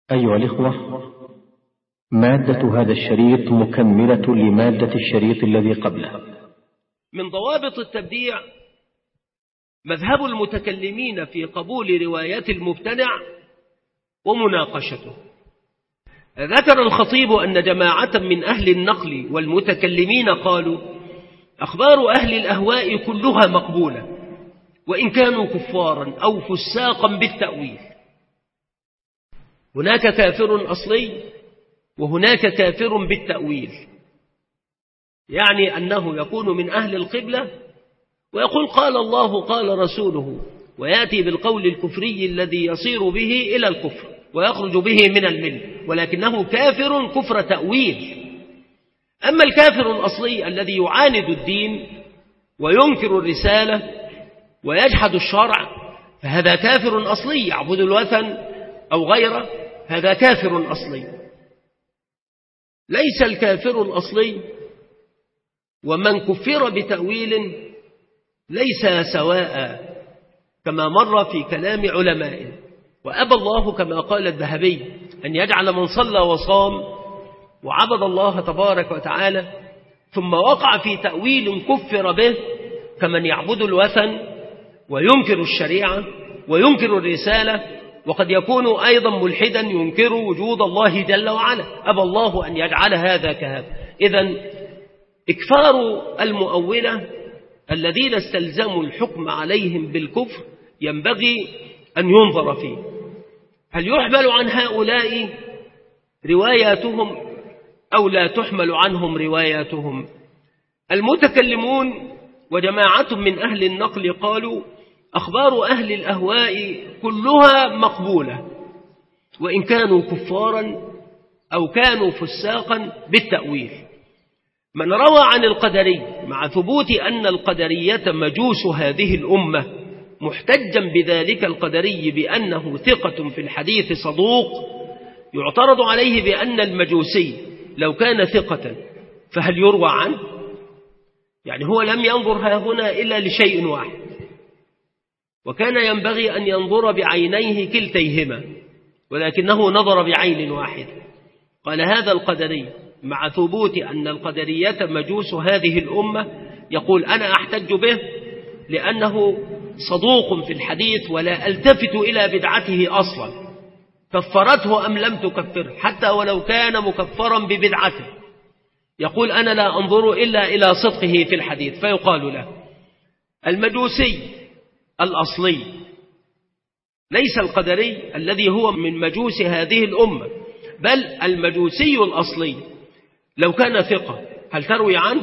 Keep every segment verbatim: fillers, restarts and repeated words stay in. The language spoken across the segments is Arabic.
أيها الإخوة، مادة هذا الشريط مكملة لمادة الشريط الذي قبله. من ضوابط التبديع مذهب المتكلمين في قبول روايات المبتدع ومناقشته. ذكر الخطيب أن جماعة من أهل النقل والمتكلمين قالوا: أخبار أهل الأهواء كلها مقبولة وإن كانوا كفارا أو فساقا بالتأويل. هناك كافر أصلي وهناك كافر بالتأويل، يعني أنه يكون من أهل القبلة ويقول قال الله قال رسوله، ويأتي بالقول الكفري الذي يصير به إلى الكفر ويخرج به من الملة، ولكنه كافر كفر تأويل. أما الكافر الأصلي الذي يعاند الدين وينكر الرسالة ويجحد الشرع، فهذا كافر أصلي يعبد الوثن أو غيره، هذا كافر أصلي. ليس الكافر الأصلي ومن كفر بتأويل ليس سواء، كما مر في كلام علماء. وأبى الله كما قال الذهبي أن يجعل من صلى وصام وعبد الله تبارك وتعالى ثم وقع في تأويل كفر به كمن يعبد الوثن وينكر الشريعة وينكر الرسالة، وقد يكون أيضا ملحدا ينكر وجود الله جل وعلا. أبى الله أن يجعل هذا كهذا. إذن إكفار المؤولة الذين استلزموا الحكم عليهم بالكفر ينبغي أن ينظر فيه. هل يحمل عن هؤلاء رواياتهم أو لا تحمل عنهم رواياتهم؟ المتكلمون وجماعة من أهل النقل قالوا: أخبار أهل الأهواء كلها مقبولة وإن كانوا كفارا أو كانوا فساقا بالتأويل. من روى عن القدري مع ثبوت أن القدرية مجوس هذه الأمة محتجا بذلك القدري بأنه ثقة في الحديث صدوق، يعترض عليه بأن المجوسي لو كان ثقة فهل يروى عنه؟ يعني هو لم ينظر ها هنا إلا لشيء واحد، وكان ينبغي أن ينظر بعينيه كلتيهما، ولكنه نظر بعين واحد. قال: هذا القدري مع ثبوت أن القدرية مجوس هذه الأمة يقول أنا أحتج به لأنه صدوق في الحديث ولا ألتفت إلى بدعته أصلا، كفرته أم لم تكفر، حتى ولو كان مكفرا ببدعته يقول أنا لا أنظر إلا إلى صدقه في الحديث. فيقال له: المجوسي الأصلي ليس القدري الذي هو من مجوس هذه الأمة، بل المجوسي الأصلي لو كان ثقة هل تروي عنه؟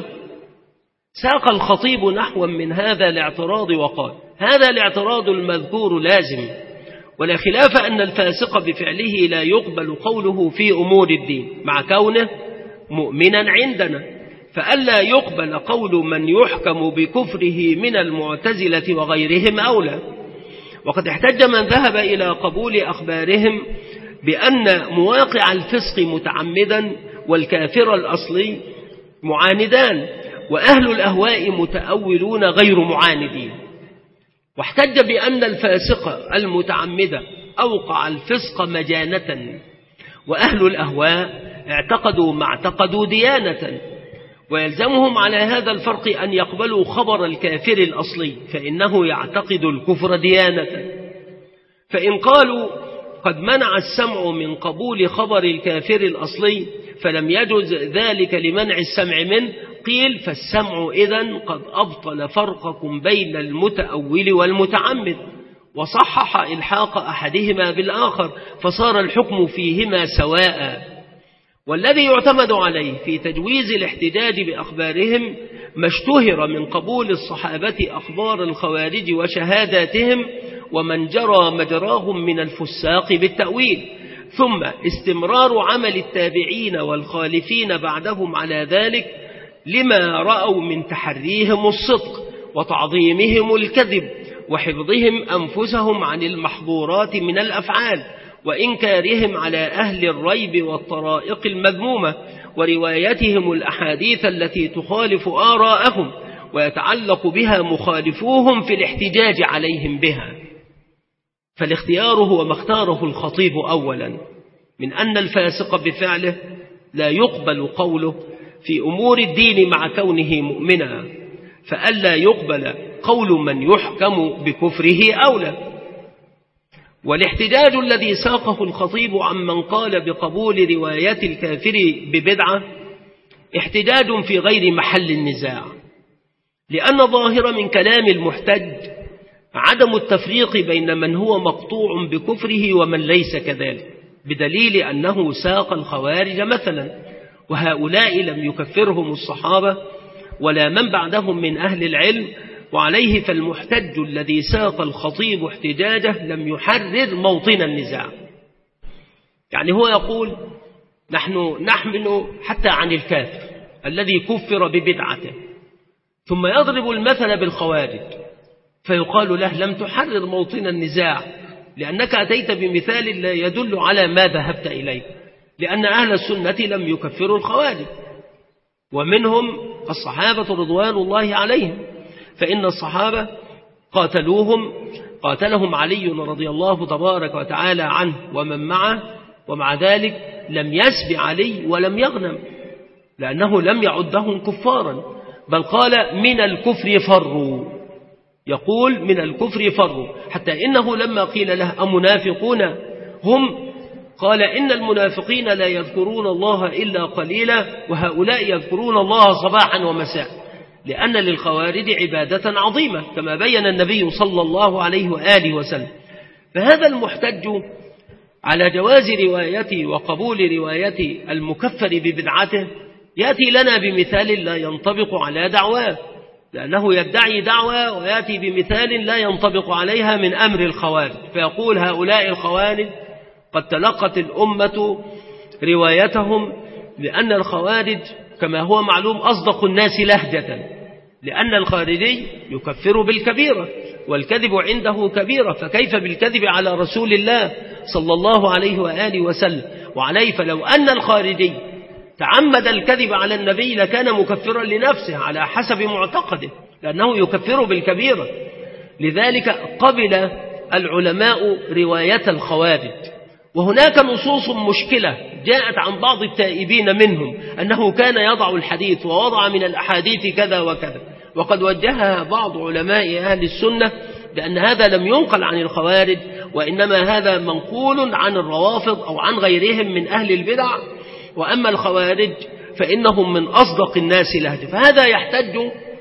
ساق الخطيب نحوا من هذا الاعتراض وقال: هذا الاعتراض المذكور لازم، ولا خلاف أن الفاسق بفعله لا يقبل قوله في أمور الدين مع كونه مؤمنا عندنا، فألا يقبل قول من يحكم بكفره من المعتزلة وغيرهم أولى. وقد احتج من ذهب إلى قبول أخبارهم بأن مواقع الفسق متعمدا والكافر الأصلي معاندان، وأهل الأهواء متأولون غير معاندين. واحتج بأن الفاسق المتعمد أوقع الفسق مجانة، وأهل الأهواء اعتقدوا ما اعتقدوا ديانة، ويلزمهم على هذا الفرق أن يقبلوا خبر الكافر الأصلي فإنه يعتقد الكفر ديانة. فإن قالوا قد منع السمع من قبول خبر الكافر الأصلي فلم يجوز ذلك لمنع السمع منه، قيل فالسمع إذن قد أبطل فرقكم بين المتأول والمتعمد، وصحح إلحاق أحدهما بالآخر، فصار الحكم فيهما سواء. والذي يعتمد عليه في تجويز الاحتجاج بأخبارهم ما اشتهر من قبول الصحابة أخبار الخوارج وشهاداتهم ومن جرى مجراهم من الفساق بالتأويل، ثم استمرار عمل التابعين والخالفين بعدهم على ذلك لما رأوا من تحريهم الصدق وتعظيمهم الكذب وحفظهم أنفسهم عن المحظورات من الأفعال وإنكارهم على أهل الريب والطرائق المذمومة وروايتهم الأحاديث التي تخالف آراءهم ويتعلق بها مخالفوهم في الاحتجاج عليهم بها. فالاختيار هو ما اختاره الخطيب أولا من أن الفاسق بفعله لا يقبل قوله في أمور الدين مع كونه مؤمنا، فألا يقبل قول من يحكم بكفره أولى. والاحتجاج الذي ساقه الخطيب عمن قال بقبول روايات الكافر ببدعة احتجاج في غير محل النزاع، لأن ظاهر من كلام المحتج عدم التفريق بين من هو مقطوع بكفره ومن ليس كذلك، بدليل أنه ساق الخوارج مثلا، وهؤلاء لم يكفرهم الصحابة ولا من بعدهم من أهل العلم، وعليه فالمحتج الذي ساق الخطيب احتجاجه لم يحرر موطن النزاع. يعني هو يقول نحن نحمل حتى عن الكافر الذي كفر ببدعته، ثم يضرب المثل بالخوارج، فيقال له لم تحرر موطن النزاع، لأنك أتيت بمثال لا يدل على ما ذهبت إليه، لأن أهل السنة لم يكفروا الخوارج، ومنهم الصحابة رضوان الله عليهم، فإن الصحابة قاتلوهم قاتلهم علي رضي الله تبارك وتعالى عنه ومن معه، ومع ذلك لم يسب علي ولم يغنم، لأنه لم يعدهم كفارا، بل قال من الكفر فروا، يقول من الكفر فروا، حتى إنه لما قيل له أمنافقون هم قال إن المنافقين لا يذكرون الله إلا قليلا، وهؤلاء يذكرون الله صباحا ومساء، لأن للخوارج عبادة عظيمة كما بين النبي صلى الله عليه وآله وسلم. فهذا المحتج على جواز روايته وقبول رواية المكفر ببدعته يأتي لنا بمثال لا ينطبق على دعواه، لأنه يدعي دعوة ويأتي بمثال لا ينطبق عليها من أمر الخوارج، فيقول هؤلاء الخوارج قد تلقت الأمة روايتهم، لأن الخوارج كما هو معلوم أصدق الناس لهجة، لأن الخارجي يكفر بالكبيرة والكذب عنده كبيرة، فكيف بالكذب على رسول الله صلى الله عليه وآله وسلم؟ وعليه فلو أن الخارجي تعمد الكذب على النبي لكان مكفرا لنفسه على حسب معتقده، لأنه يكفر بالكبيرة. لذلك قبل العلماء رواية الخوارج، وهناك نصوص مشكلة جاءت عن بعض التائبين منهم أنه كان يضع الحديث ووضع من الأحاديث كذا وكذا، وقد وجهها بعض علماء أهل السنة بأن هذا لم ينقل عن الخوارج، وإنما هذا منقول عن الروافض أو عن غيرهم من أهل البدع، وأما الخوارج فإنهم من أصدق الناس لهجة، فهذا يحتج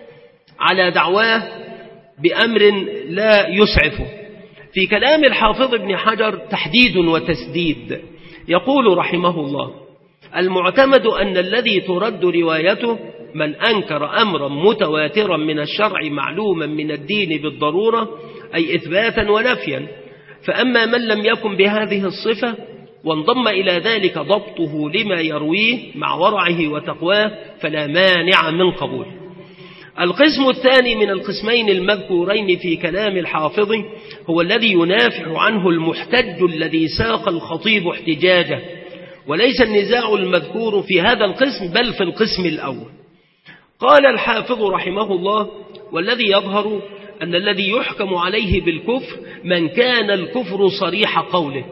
على دعواه بأمر لا يسعفه. في كلام الحافظ ابن حجر تحديد وتسديد، يقول رحمه الله: المعتمد أن الذي ترد روايته من أنكر أمرا متواترا من الشرع معلوما من الدين بالضرورة، أي إثباتا ونفيا، فأما من لم يكن بهذه الصفة وانضم إلى ذلك ضبطه لما يرويه مع ورعه وتقواه فلا مانع من قبول. القسم الثاني من القسمين المذكورين في كلام الحافظ هو الذي ينافع عنه المحتج الذي ساق الخطيب احتجاجه، وليس النزاع المذكور في هذا القسم بل في القسم الأول. قال الحافظ رحمه الله: والذي يظهر أن الذي يحكم عليه بالكفر من كان الكفر صريح قوله،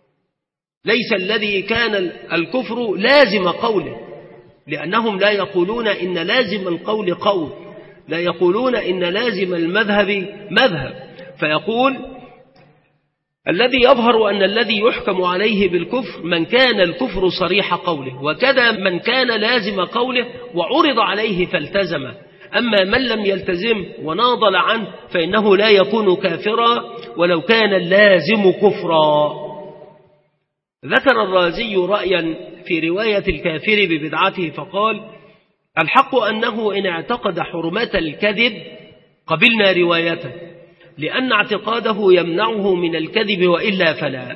ليس الذي كان الكفر لازم قوله، لأنهم لا يقولون إن لازم القول قول، لا يقولون إن لازم المذهب مذهب، فيقول الذي يظهر أن الذي يحكم عليه بالكفر من كان الكفر صريح قوله، وكذا من كان لازم قوله وعرض عليه فالتزمه، أما من لم يلتزم وناضل عنه فإنه لا يكون كافرا ولو كان اللازم كفرا. ذكر الرازي رأيا في رواية الكافر ببدعته فقال: الحق أنه إن اعتقد حرمة الكذب قبلنا روايته، لأن اعتقاده يمنعه من الكذب وإلا فلا.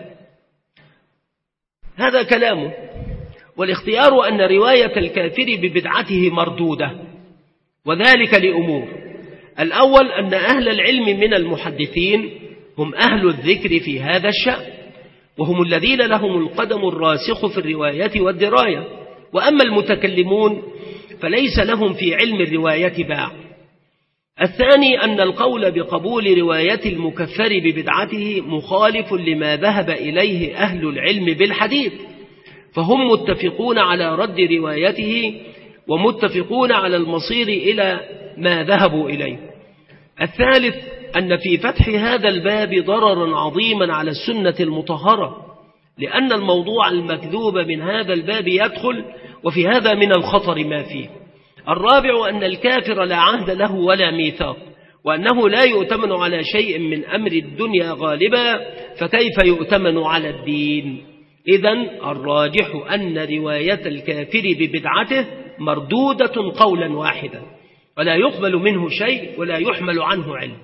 هذا كلامه، والاختيار أن رواية الكافر ببدعته مردودة، وذلك لأمور: الأول أن أهل العلم من المحدثين هم أهل الذكر في هذا الشأن، وهم الذين لهم القدم الراسخ في الرواية والدراية، وأما المتكلمون فليس لهم في علم الرواية باع. الثاني أن القول بقبول رواية المكفر ببدعته مخالف لما ذهب إليه أهل العلم بالحديث، فهم متفقون على رد روايته ومتفقون على المصير إلى ما ذهبوا إليه. الثالث أن في فتح هذا الباب ضررا عظيما على السنة المطهرة، لأن الموضوع المكذوب من هذا الباب يدخل، وفي هذا من الخطر ما فيه. الرابع أن الكافر لا عهد له ولا ميثاق، وأنه لا يؤتمن على شيء من أمر الدنيا غالبا، فكيف يؤتمن على الدين؟ إذن الراجح أن رواية الكافر ببدعته مردودة قولا واحدا، ولا يقبل منه شيء ولا يحمل عنه علم.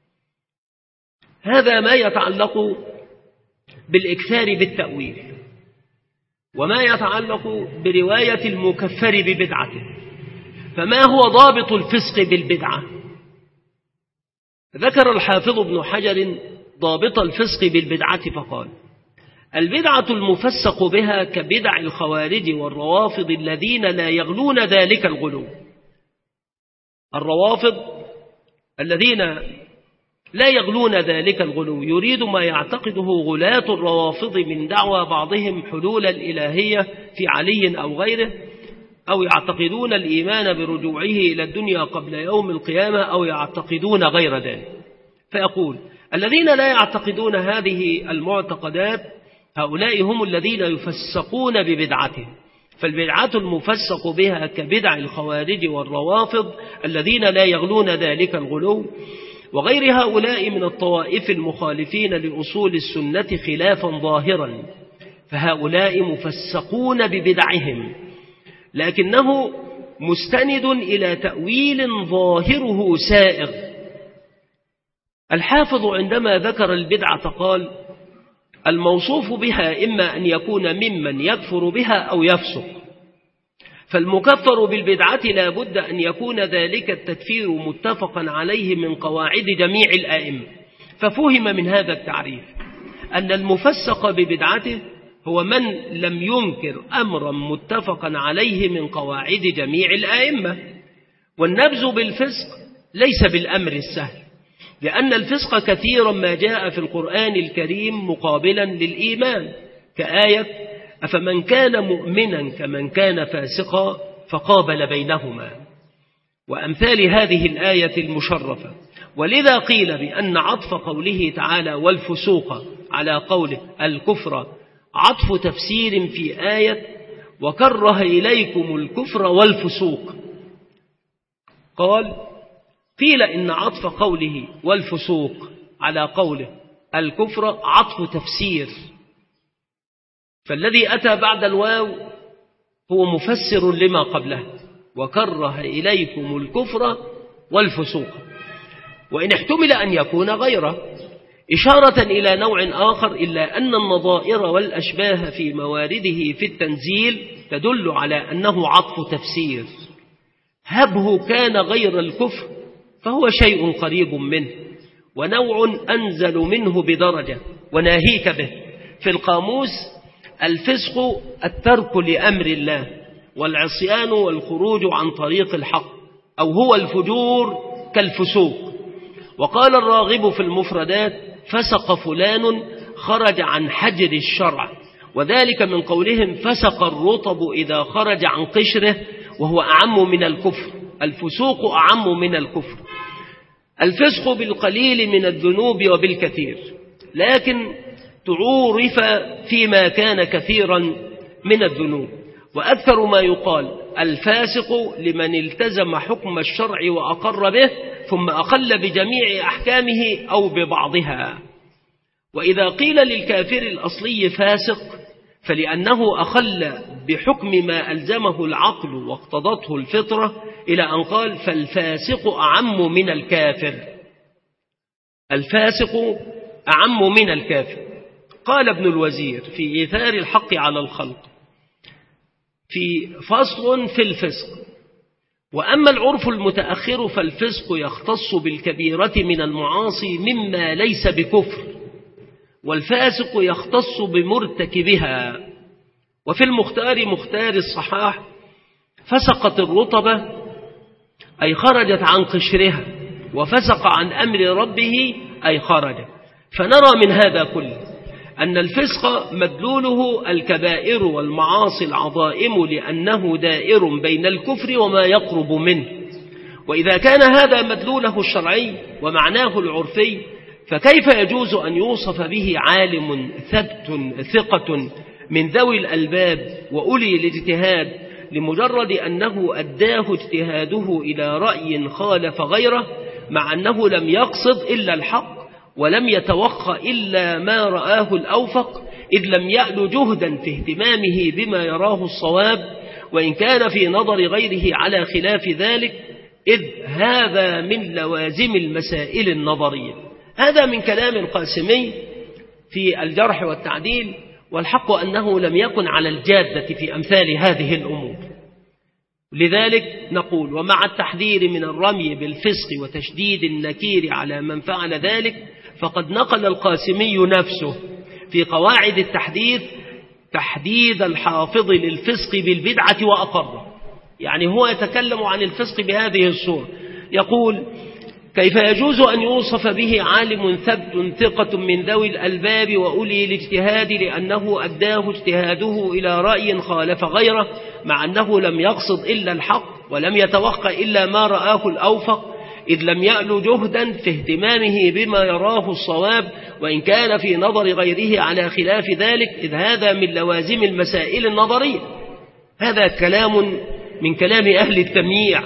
هذا ما يتعلق بالإكثار بالتأويل. وما يتعلق برواية المكفر ببدعته، فما هو ضابط الفسق بالبدعة؟ ذكر الحافظ ابن حجر ضابط الفسق بالبدعة فقال: البدعة المفسق بها كبدع الخوارج والروافض الذين لا يغلون ذلك الغلو. الروافض الذين لا يغلون ذلك الغلو يريد ما يعتقده غلاة الروافض من دعوى بعضهم حلول الإلهية في علي أو غيره، أو يعتقدون الإيمان برجوعه إلى الدنيا قبل يوم القيامة، أو يعتقدون غير ذلك. فيقول: الذين لا يعتقدون هذه المعتقدات هؤلاء هم الذين يفسقون ببدعته، فالبدعة المفسق بها كبدع الخوارج والروافض الذين لا يغلون ذلك الغلو، وغير هؤلاء من الطوائف المخالفين لأصول السنة خلافا ظاهرا، فهؤلاء مفسقون ببدعهم، لكنه مستند إلى تأويل ظاهره سائغ. الحافظ عندما ذكر البدعة قال: الموصوف بها إما أن يكون ممن يكفر بها أو يفسق، فالمكفر بالبدعة لا بد أن يكون ذلك التكفير متفقا عليه من قواعد جميع الآئمة. ففهم من هذا التعريف أن المفسق ببدعته هو من لم ينكر أمرا متفقا عليه من قواعد جميع الآئمة. والنبذ بالفسق ليس بالأمر السهل، لأن الفسق كثيرا ما جاء في القرآن الكريم مقابلا للإيمان، كآية: أفمن كان مؤمنا كمن كان فاسقا فقابل بينهما، وأمثال هذه الآية المشرفة. ولذا قيل بأن عطف قوله تعالى والفسوق على قوله الكفر عطف تفسير في آية وكره إليكم الكفر والفسوق. قال: قيل إن عطف قوله والفسوق على قوله الكفر عطف تفسير، فالذي أتى بعد الواو هو مفسر لما قبله، وكره إليكم الكفر والفسوق، وإن احتمل أن يكون غيره إشارة إلى نوع آخر، إلا أن النظائر والأشباه في موارده في التنزيل تدل على أنه عطف تفسير. هبه كان غير الكفر فهو شيء قريب منه، ونوع أنزل منه بدرجة، وناهيك به. في القاموس الفسق الترك لأمر الله، والعصيان والخروج عن طريق الحق، أو هو الفجور كالفسوق. وقال الراغب في المفردات: فسق فلان خرج عن حجر الشرع، وذلك من قولهم فسق الرطب إذا خرج عن قشره، وهو أعم من الكفر. الفسوق أعم من الكفر. الفسق بالقليل من الذنوب وبالكثير، لكن تعورف فيما كان كثيرا من الذنوب. وأكثر ما يقال الفاسق لمن التزم حكم الشرع وأقر به ثم أقل بجميع أحكامه أو ببعضها. وإذا قيل للكافر الأصلي فاسق فلأنه أخل بحكم ما ألزمه العقل واقتضته الفطرة، إلى أن قال: فالفاسق أعم من الكافر. الفاسق أعم من الكافر. قال ابن الوزير في إيثار الحق على الخلق في فصل في الفسق: وأما العرف المتأخر فالفسق يختص بالكبيرة من المعاصي مما ليس بكفر، والفاسق يختص بمرتكبها. وفي المختار مختار الصحاح: فسقت الرطبة أي خرجت عن قشرها، وفسق عن أمر ربه أي خرج. فنرى من هذا كله أن الفسق مدلوله الكبائر والمعاصي العظائم لأنه دائر بين الكفر وما يقرب منه. وإذا كان هذا مدلوله الشرعي ومعناه العرفي فكيف يجوز أن يوصف به عالم ثبت ثقة من ذوي الألباب وأولي الاجتهاد لمجرد أنه أداه اجتهاده إلى رأي خالف غيره، مع أنه لم يقصد إلا الحق ولم يتوخ إلا ما رآه الأوفق، إذ لم يأل جهدا في اهتمامه بما يراه الصواب، وإن كان في نظر غيره على خلاف ذلك، إذ هذا من لوازم المسائل النظرية. هذا من كلام القاسمي في الجرح والتعديل، والحق أنه لم يكن على الجادة في أمثال هذه الأمور. لذلك نقول: ومع التحذير من الرمي بالفسق وتشديد النكير على من فعل ذلك، فقد نقل القاسمي نفسه في قواعد التحديث تحديد الحافظ للفسق بالبدعة وأقره. يعني هو يتكلم عن الفسق بهذه الصورة، يقول: كيف يجوز أن يوصف به عالم ثبت ثقة من ذوي الألباب وأولي الاجتهاد لأنه أداه اجتهاده إلى رأي خالف غيره، مع أنه لم يقصد إلا الحق ولم يتوقع إلا ما رآه الأوفق، إذ لم يأل جهدا في اهتمامه بما يراه الصواب، وإن كان في نظر غيره على خلاف ذلك، إذ هذا من لوازم المسائل النظرية. هذا كلام من كلام أهل التمييع.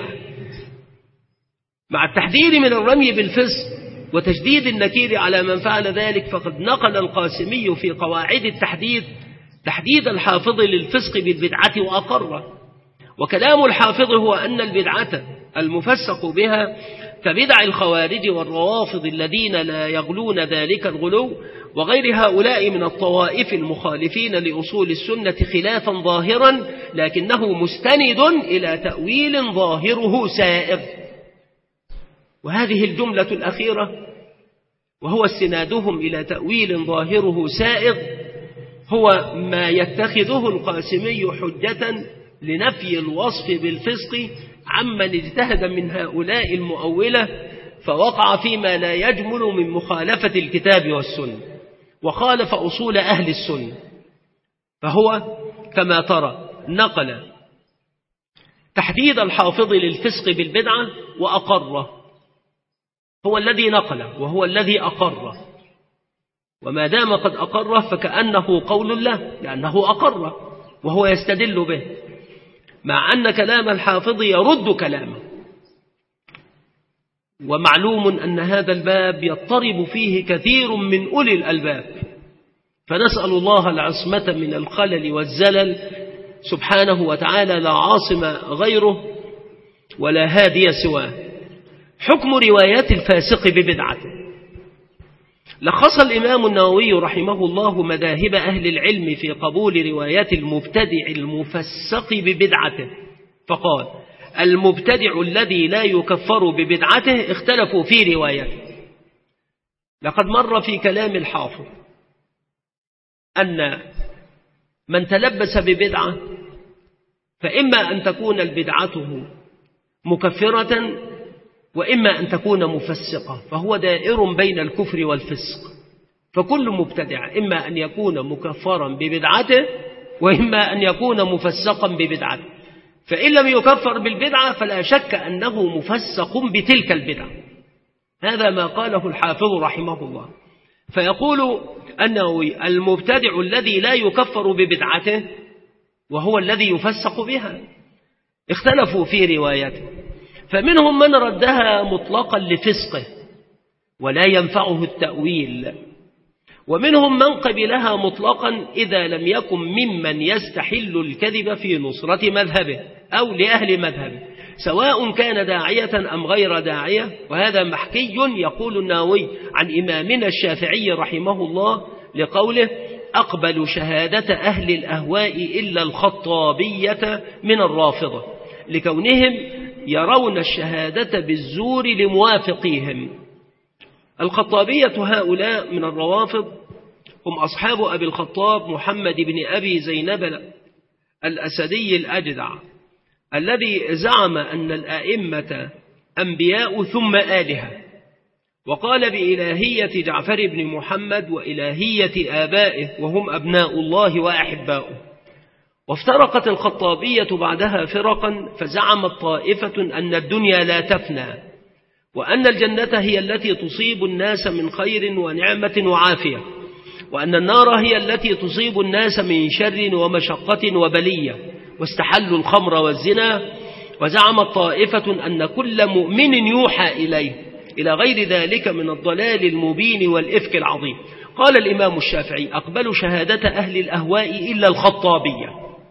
مع التحذير من الرمي بالفسق وتشديد النكير على من فعل ذلك، فقد نقل القاسمي في قواعد التحديد تحديد الحافظ للفسق بالبدعة وأقره. وكلام الحافظ هو أن البدعة المفسق بها كبدع الخوارج والروافض الذين لا يغلون ذلك الغلو، وغير هؤلاء من الطوائف المخالفين لأصول السنة خلافا ظاهرا، لكنه مستند إلى تأويل ظاهره سائغ. وهذه الجملة الأخيرة وهو استنادهم إلى تأويل ظاهره سائغ هو ما يتخذه القاسمي حجة لنفي الوصف بالفسق عمن اجتهد من هؤلاء المؤولة فوقع فيما لا يجمل من مخالفة الكتاب والسنة وخالف أصول أهل السنة. فهو كما ترى نقل تحديد الحافظ للفسق بالبدعة وأقره، هو الذي نقله وهو الذي أقره، وما دام قد أقره فكأنه قول له لأنه أقره وهو يستدل به، مع أن كلام الحافظ يرد كلامه. ومعلوم أن هذا الباب يضطرب فيه كثير من أولي الألباب، فنسأل الله العصمة من الخلل والزلل سبحانه وتعالى، لا عاصم غيره ولا هادي سواه. حكم روايات الفاسق ببدعته. لخص الإمام النووي رحمه الله مذاهب أهل العلم في قبول روايات المبتدع المفسق ببدعته، فقال: المبتدع الذي لا يكفر ببدعته اختلفوا في روايته. لقد مر في كلام الحافظ أن من تلبس ببدعة فإما أن تكون البدعته مكفرة وإما أن تكون مفسقة، فهو دائر بين الكفر والفسق. فكل مبتدع إما أن يكون مكفرا ببدعته وإما أن يكون مفسقا ببدعته، فإن لم يكفر بالبدعة فلا شك أنه مفسق بتلك البدعة. هذا ما قاله الحافظ رحمه الله. فيقول أنه المبتدع الذي لا يكفر ببدعته وهو الذي يفسق بها اختلفوا في روايته، فمنهم من ردها مطلقا لفسقه ولا ينفعه التأويل، ومنهم من قبلها مطلقا إذا لم يكن ممن يستحل الكذب في نصرة مذهبه أو لأهل مذهبه، سواء كان داعية أم غير داعية. وهذا محكي يقول النووي عن إمامنا الشافعي رحمه الله لقوله: أقبل شهادة أهل الأهواء إلا الخطابية من الرافضة، لكونهم يرون الشهادة بالزور لموافقيهم. الخطابية هؤلاء من الروافض هم أصحاب أبي الخطاب محمد بن أبي زينب الأسدي الأجدع، الذي زعم أن الأئمة أنبياء ثم آلهة، وقال بإلهية جعفر بن محمد وإلهية آبائه وهم أبناء الله وأحباؤه. وافترقت الخطابية بعدها فرقا، فزعمت طائفة أن الدنيا لا تفنى، وأن الجنة هي التي تصيب الناس من خير ونعمة وعافية، وأن النار هي التي تصيب الناس من شر ومشقة وبلية، واستحلوا الخمر والزنا. وزعمت طائفة أن كل مؤمن يوحى إليه، إلى غير ذلك من الضلال المبين والإفك العظيم. قال الإمام الشافعي: أقبل شهادة أهل الأهواء إلا الخطابية،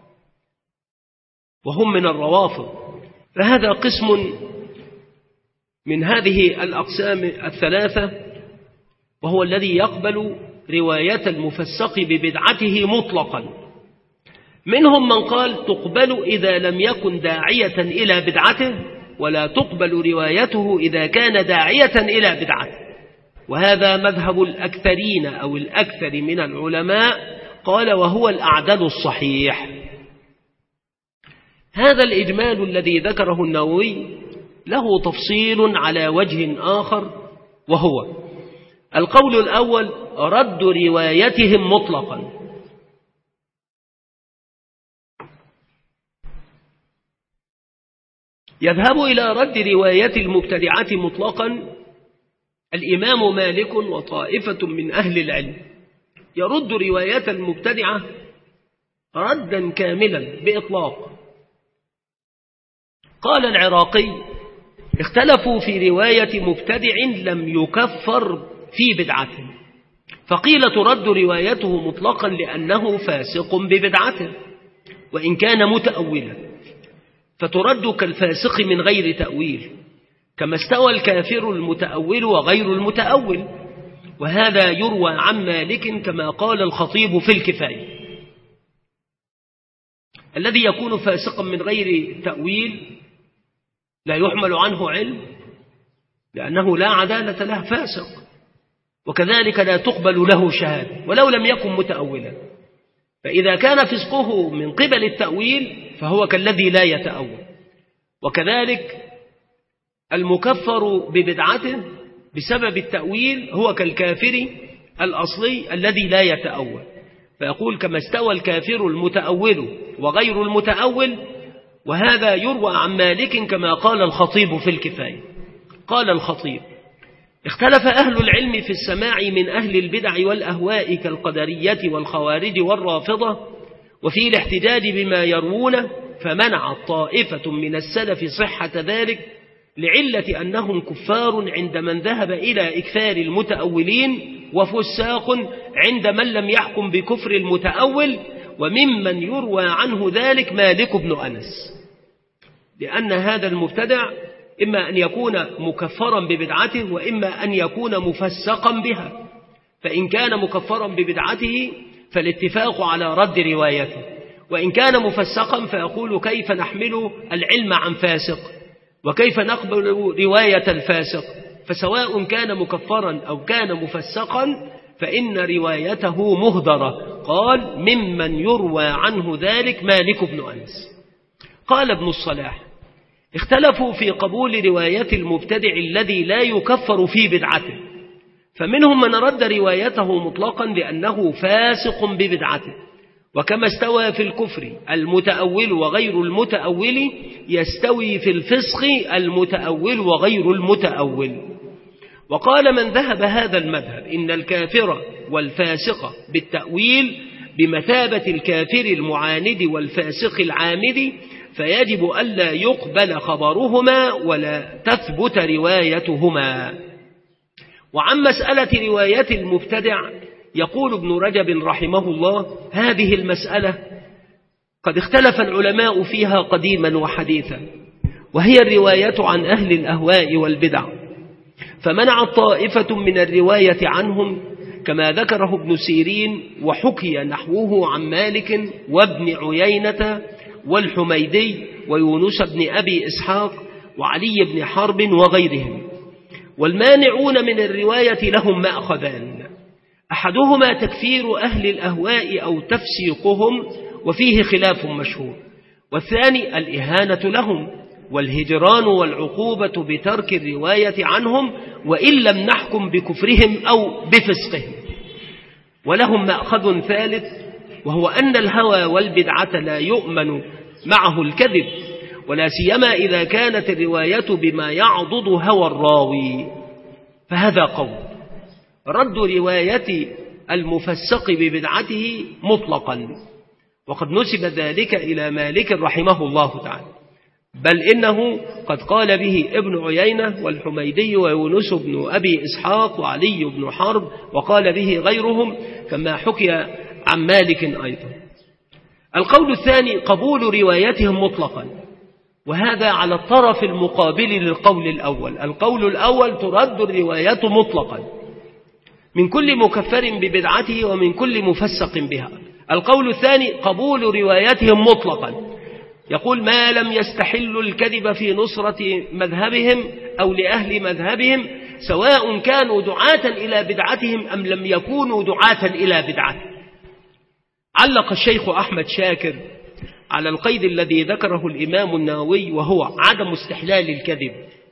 وهم من الروافض. فهذا قسم من هذه الأقسام الثلاثة، وهو الذي يقبل رواية المفسق ببدعته مطلقا. منهم من قال تقبل إذا لم يكن داعية إلى بدعته، ولا تقبل روايته إذا كان داعية إلى بدعته، وهذا مذهب الأكثرين أو الأكثر من العلماء. قال: وهو الأعدل الصحيح. هذا الإجمال الذي ذكره النووي له تفصيل على وجه آخر، وهو القول الأول: رد روايتهم مطلقا. يذهب إلى رد رواية المبتدعة مطلقا الإمام مالك وطائفة من أهل العلم، يرد رواية المبتدعة ردا كاملا بإطلاق. قال العراقي: اختلفوا في رواية مبتدع لم يكفر في بدعته، فقيل ترد روايته مطلقا لأنه فاسق ببدعته وإن كان متأولا، فترد كالفاسق من غير تأويل، كما استوى الكافر المتأول وغير المتأول. وهذا يروى عن مالك كما قال الخطيب في الكفاية: الذي يكون فاسقا من غير تأويل لا يحمل عنه علم، لأنه لا عدالة له، فاسق، وكذلك لا تقبل له شهادة ولو لم يكن متأولا. فإذا كان فسقه من قبل التأويل فهو كالذي لا يتأول. وكذلك المكفر ببدعته بسبب التأويل هو كالكافر الأصلي الذي لا يتأول. فيقول: كما استوى الكافر المتأول وغير المتأول. وهذا يروى عن مالك كما قال الخطيب في الكفاية. قال الخطيب: اختلف أهل العلم في السماع من أهل البدع والأهواء كالقدرية والخوارج والرافضة، وفي الاحتجاج بما يروونه، فمنعت طائفة من السلف صحة ذلك لعلة أنهم كفار عند من ذهب إلى إكفار المتأولين، وفساق عند من لم يحكم بكفر المتأول. وممن يروى عنه ذلك مالك بن أنس، لأن هذا المبتدع إما أن يكون مكفرا ببدعته وإما أن يكون مفسقا بها. فإن كان مكفرا ببدعته فالاتفاق على رد روايته، وإن كان مفسقا فيقول: كيف نحمل العلم عن فاسق وكيف نقبل رواية الفاسق؟ فسواء كان مكفرا أو كان مفسقا فإن روايته مهدرة. قال: ممن يروى عنه ذلك مالك بن أنس. قال ابن الصلاح: اختلفوا في قبول رواية المبتدع الذي لا يكفر في بدعته، فمنهم من رد روايته مطلقا لأنه فاسق ببدعته، وكما استوى في الكفر المتأول وغير المتأول يستوي في الفسق المتأول وغير المتأول. وقال من ذهب هذا المذهب إن الكافر والفاسق بالتأويل بمثابة الكافر المعاند والفاسق العامد، فيجب ألا يقبل خبرهما ولا تثبت روايتهما. وعن مسألة رواية المبتدع يقول ابن رجب رحمه الله: هذه المسألة قد اختلف العلماء فيها قديما وحديثا، وهي الرواية عن أهل الأهواء والبدع، فمنعت طائفة من الرواية عنهم كما ذكره ابن سيرين، وحكي نحوه عن مالك وابن عيينة والحميدي ويونس بن أبي إسحاق وعلي بن حرب وغيرهم. والمانعون من الرواية لهم مأخذان: أحدهما تكفير أهل الأهواء أو تفسيقهم، وفيه خلاف مشهور، والثاني الإهانة لهم والهجران والعقوبة بترك الرواية عنهم، وإن لم نحكم بكفرهم أو بفسقهم. ولهم مأخذ ثالث، وهو أن الهوى والبدعة لا يؤمن معه الكذب، ولا سيما إذا كانت الرواية بما يعضد هوى الراوي. فهذا قول رد رواية المفسق ببدعته مطلقا، وقد نسب ذلك إلى مالك رحمه الله تعالى، بل إنه قد قال به ابن عيينة والحميدي ويونس بن أبي إسحاق وعلي بن حرب، وقال به غيرهم كما حكي عن مالك أيضا. القول الثاني قبول روايتهم مطلقا، وهذا على الطرف المقابل للقول الأول. القول الأول ترد الرواية مطلقا من كل مكفر ببدعته ومن كل مفسق بها. القول الثاني قبول روايتهم مطلقا، يقول ما لم يستحلوا الكذب في نصرة مذهبهم أو لأهل مذهبهم، سواء كانوا دعاة إلى بدعتهم أم لم يكونوا دعاة إلى بدعتهم. علق الشيخ أحمد شاكر على القيد الذي ذكره الإمام النووي، وهو عدم استحلال الكذب.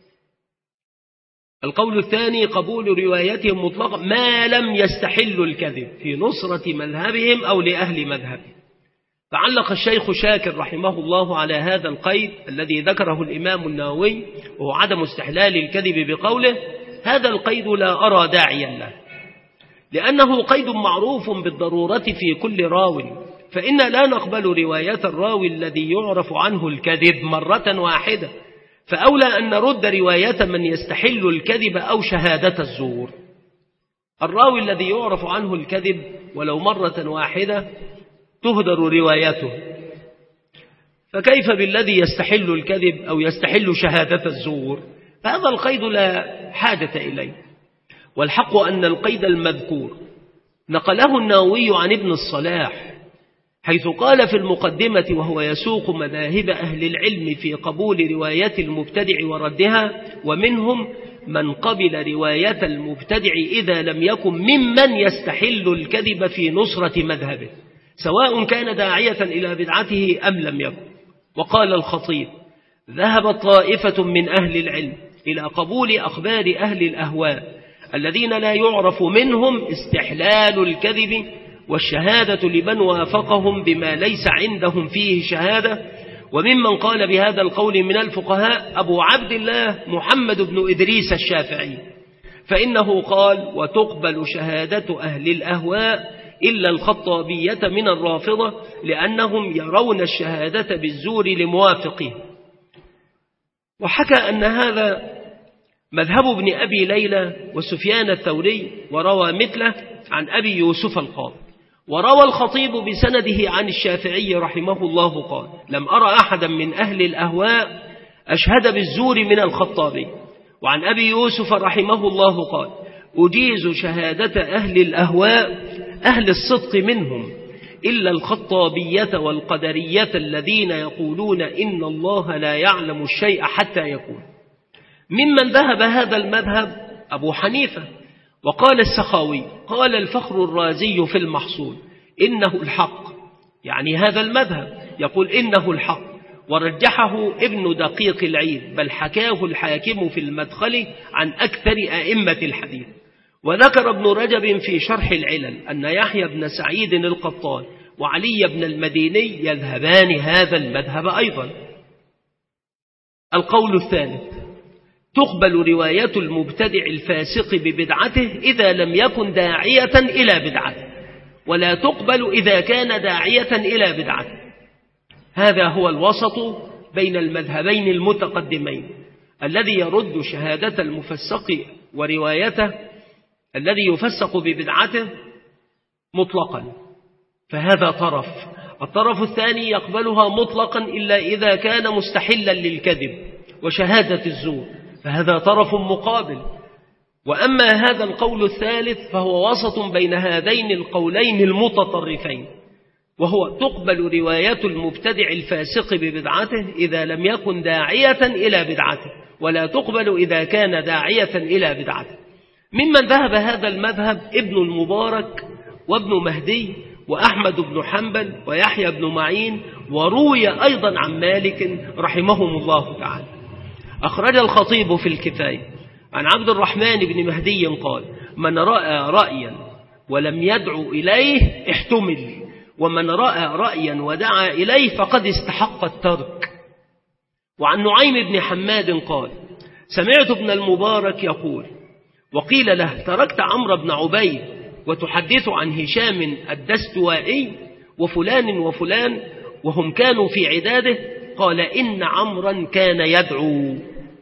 القول الثاني قبول روايتهم مطلقا ما لم يستحلوا الكذب في نصرة مذهبهم أو لأهل مذهبهم. فعلق الشيخ شاكر رحمه الله على هذا القيد الذي ذكره الإمام النووي، وهو عدم استحلال الكذب، بقوله هذا القيد لا أرى داعيا له، لأنه قيد معروف بالضرورة في كل راو، فإن لا نقبل رواية الراوي الذي يعرف عنه الكذب مرة واحدة، فأولى أن نرد رواية من يستحل الكذب أو شهادة الزور. الراوي الذي يعرف عنه الكذب ولو مرة واحدة تهدر روايته، فكيف بالذي يستحل الكذب أو يستحل شهادة الزور؟ فهذا القيد لا حاجة إليه. والحق أن القيد المذكور نقله النووي عن ابن الصلاح، حيث قال في المقدمة وهو يسوق مذاهب أهل العلم في قبول رواية المبتدع وردها، ومنهم من قبل رواية المبتدع إذا لم يكن ممن يستحل الكذب في نصرة مذهبه، سواء كان داعية إلى بدعته أم لم يكن. وقال الخطيب ذهبت طائفة من أهل العلم إلى قبول أخبار أهل الأهواء الذين لا يعرف منهم استحلال الكذب والشهادة لمن وافقهم بما ليس عندهم فيه شهادة. وممن قال بهذا القول من الفقهاء أبو عبد الله محمد بن إدريس الشافعي، فإنه قال وتقبل شهادة أهل الأهواء إلا الخطابية من الرافضة، لأنهم يرون الشهادة بالزور لموافقه. وحكى أن هذا مذهب ابن أبي ليلى وسفيان الثوري، وروى مثله عن أبي يوسف القاضي. وروى الخطيب بسنده عن الشافعي رحمه الله قال لم أرى أحدا من أهل الأهواء أشهد بالزور من الخطابي. وعن أبي يوسف رحمه الله قال أجيز شهادة أهل الأهواء أهل الصدق منهم إلا الخطابية والقدرية الذين يقولون إن الله لا يعلم الشيء حتى يكون. ممن ذهب هذا المذهب أبو حنيفة. وقال السخاوي قال الفخر الرازي في المحصول إنه الحق، يعني هذا المذهب يقول إنه الحق، ورجحه ابن دقيق العيد، بل حكاه الحاكم في المدخل عن أكثر أئمة الحديث. وذكر ابن رجب في شرح العلل أن يحيى بن سعيد القطان وعلي بن المديني يذهبان هذا المذهب أيضا. القول الثالث تقبل رواية المبتدع الفاسق ببدعته إذا لم يكن داعية إلى بدعته، ولا تقبل إذا كان داعية إلى بدعته. هذا هو الوسط بين المذهبين المتقدمين، الذي يرد شهادة المفسق وروايته الذي يفسق ببدعته مطلقا، فهذا طرف. الطرف الثاني يقبلها مطلقا إلا إذا كان مستحلا للكذب وشهادة الزور، فهذا طرف مقابل. وأما هذا القول الثالث فهو وسط بين هذين القولين المتطرفين، وهو تقبل رواية المبتدع الفاسق ببدعته إذا لم يكن داعية إلى بدعته، ولا تقبل إذا كان داعية إلى بدعته. ممن ذهب هذا المذهب ابن المبارك وابن مهدي وأحمد بن حنبل ويحيى بن معين، وروي أيضا عن مالك رحمهم الله تعالى. أخرج الخطيب في الكفاية عن عبد الرحمن بن مهدي قال: من رأى رأيا ولم يدعو إليه احتمل، ومن رأى رأيا ودعا إليه فقد استحق الترك. وعن نعيم بن حماد قال: سمعت ابن المبارك يقول: وقيل له: تركت عمرو بن عبيد وتحدث عن هشام الدستوائي وفلان وفلان وهم كانوا في عداده. قال: إن عمرا كان يدعو،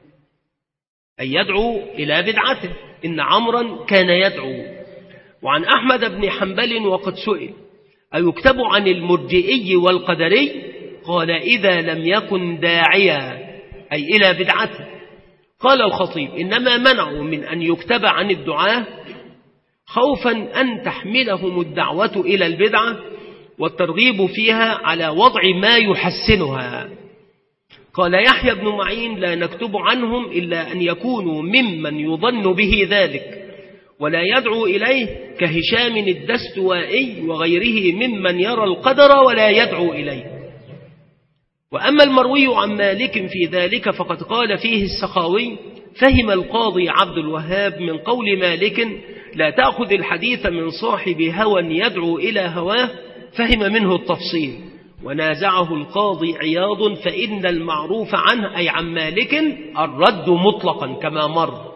أي يدعو إلى بدعته، إن عمرا كان يدعو. وعن أحمد بن حنبل وقد سئل: أيكتب عن المرجئي والقدري؟ قال: إذا لم يكن داعيا، أي إلى بدعته. قال الخطيب: إنما منعوا من أن يكتب عن الدعاة خوفا أن تحملهم الدعوة إلى البدعة والترغيب فيها على وضع ما يحسنها. قال يحيى بن معين: لا نكتب عنهم إلا أن يكونوا ممن يظن به ذلك ولا يدعو إليه، كهشام الدستوائي وغيره ممن يرى القدر ولا يدعو إليه. وأما المروي عن مالك في ذلك فقد قال فيه السخاوي: فهم القاضي عبد الوهاب من قول مالك: لا تأخذ الحديث من صاحب هوى يدعو إلى هواه، فهم منه التفصيل. ونازعه القاضي عياض: فإن المعروف عنه، أي عن مالك، الرد مطلقا كما مر.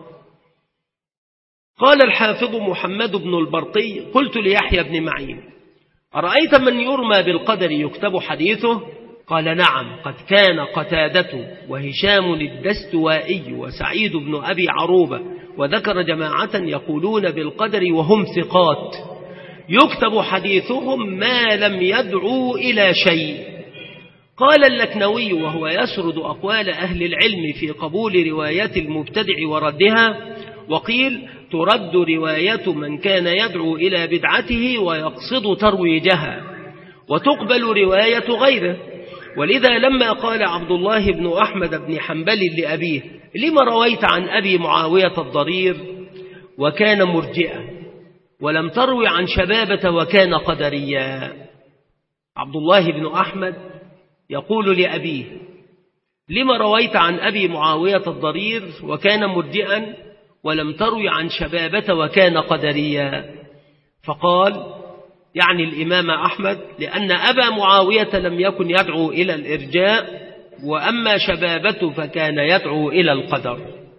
قال الحافظ محمد بن البرقي: قلت ليحيى بن معين: أرأيت من يرمى بالقدر يكتب حديثه؟ قال: نعم، قد كان قتادة وهشام الدستوائي وسعيد بن أبي عروبة، وذكر جماعة يقولون بالقدر وهم ثقات، يكتب حديثهم ما لم يدعوا إلى شيء. قال اللكنوي وهو يسرد أقوال أهل العلم في قبول رواية المبتدع وردها: وقيل: ترد رواية من كان يدعو إلى بدعته ويقصد ترويجها، وتقبل رواية غيره. ولذا لما قال عبد الله بن أحمد بن حنبل لأبيه: لما رويت عن أبي معاوية الضرير وكان مرجئا ولم تروي عن شبابة وكان قدريا؟ عبد الله بن أحمد يقول لأبيه: لما رويت عن أبي معاوية الضرير وكان مرجئا ولم تروي عن شبابة وكان قدريا؟ فقال: يعني الإمام أحمد، لأن أبا معاوية لم يكن يدعو إلى الإرجاء، وأما شبابة فكان يدعو إلى القدر.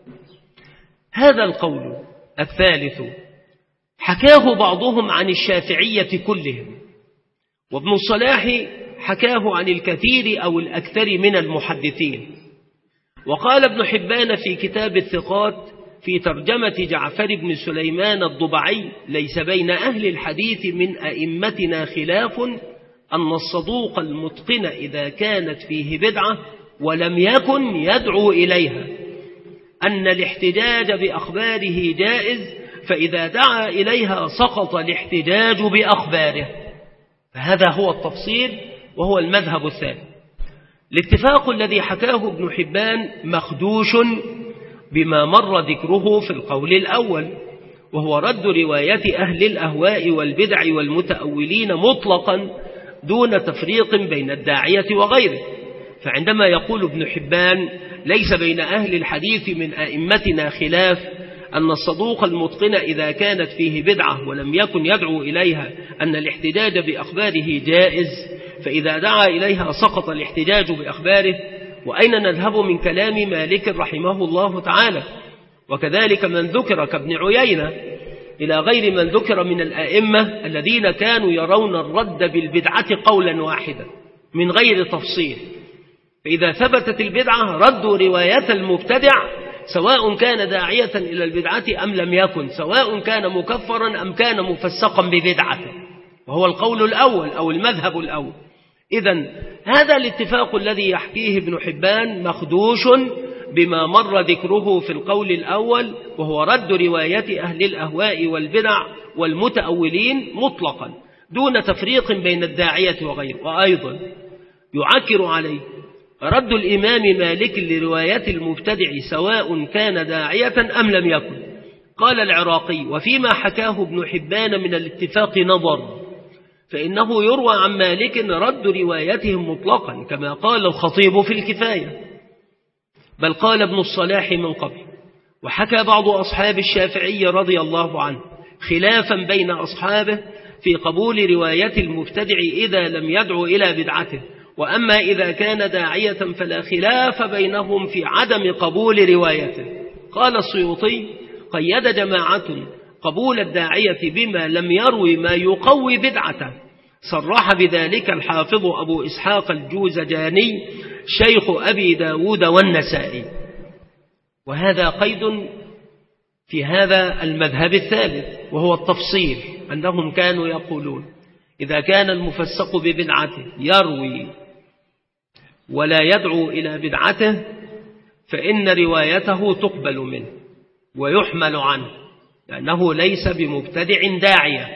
هذا القول الثالث حكاه بعضهم عن الشافعية كلهم، وابن الصلاح حكاه عن الكثير أو الأكثر من المحدثين. وقال ابن حبان في كتاب الثقات في ترجمة جعفر بن سليمان الضبعي: ليس بين أهل الحديث من أئمتنا خلاف أن الصدوق المتقن إذا كانت فيه بدعة ولم يكن يدعو إليها أن الاحتجاج بأخباره جائز، فإذا دعا إليها سقط الاحتجاج بأخباره. فهذا هو التفصيل وهو المذهب الثاني. الاتفاق الذي حكاه ابن حبان مخدوش بما مر ذكره في القول الأول، وهو رد رواية أهل الأهواء والبدع والمتأولين مطلقا دون تفريق بين الداعية وغيره. فعندما يقول ابن حبان: ليس بين أهل الحديث من أئمتنا خلاف أن الصدوق المتقن إذا كانت فيه بدعة ولم يكن يدعو إليها أن الاحتجاج بأخباره جائز، فإذا دعا إليها سقط الاحتجاج بأخباره، وأين نذهب من كلام مالك رحمه الله تعالى؟ وكذلك من ذكر كابن عيينة إلى غير من ذكر من الأئمة الذين كانوا يرون الرد بالبدعة قولا واحدا من غير تفصيل. فإذا ثبتت البدعة ردوا رواية المبتدع، سواء كان داعية إلى البدعة أم لم يكن، سواء كان مكفرا أم كان مفسقا ببدعته، وهو القول الأول أو المذهب الأول. إذن هذا الاتفاق الذي يحكيه ابن حبان مخدوش بما مر ذكره في القول الأول، وهو رد رواية أهل الأهواء والبدع والمتأولين مطلقا دون تفريق بين الداعية وغيره. وأيضا يعكر عليه رد الإمام مالك لرواية المبتدع سواء كان داعية أم لم يكن. قال العراقي: وفيما حكاه ابن حبان من الاتفاق نظر، فإنه يروى عن مالك رد روايتهم مطلقا كما قال الخطيب في الكفاية، بل قال ابن الصلاح من قبل: وحكى بعض أصحاب الشافعي رضي الله عنه خلافا بين أصحابه في قبول رواية المبتدع إذا لم يدعو إلى بدعته، وأما إذا كان داعية فلا خلاف بينهم في عدم قبول روايته. قال السيوطي: قيد جماعة قبول الداعية بما لم يروي ما يقوي بدعته، صرح بذلك الحافظ أبو إسحاق الجوزجاني شيخ أبي داود والنسائي. وهذا قيد في هذا المذهب الثالث، وهو التفصيل، أنهم كانوا يقولون إذا كان المفسق ببدعته يروي ولا يدعو إلى بدعته فإن روايته تقبل منه ويحمل عنه، لأنه ليس بمبتدع داعية.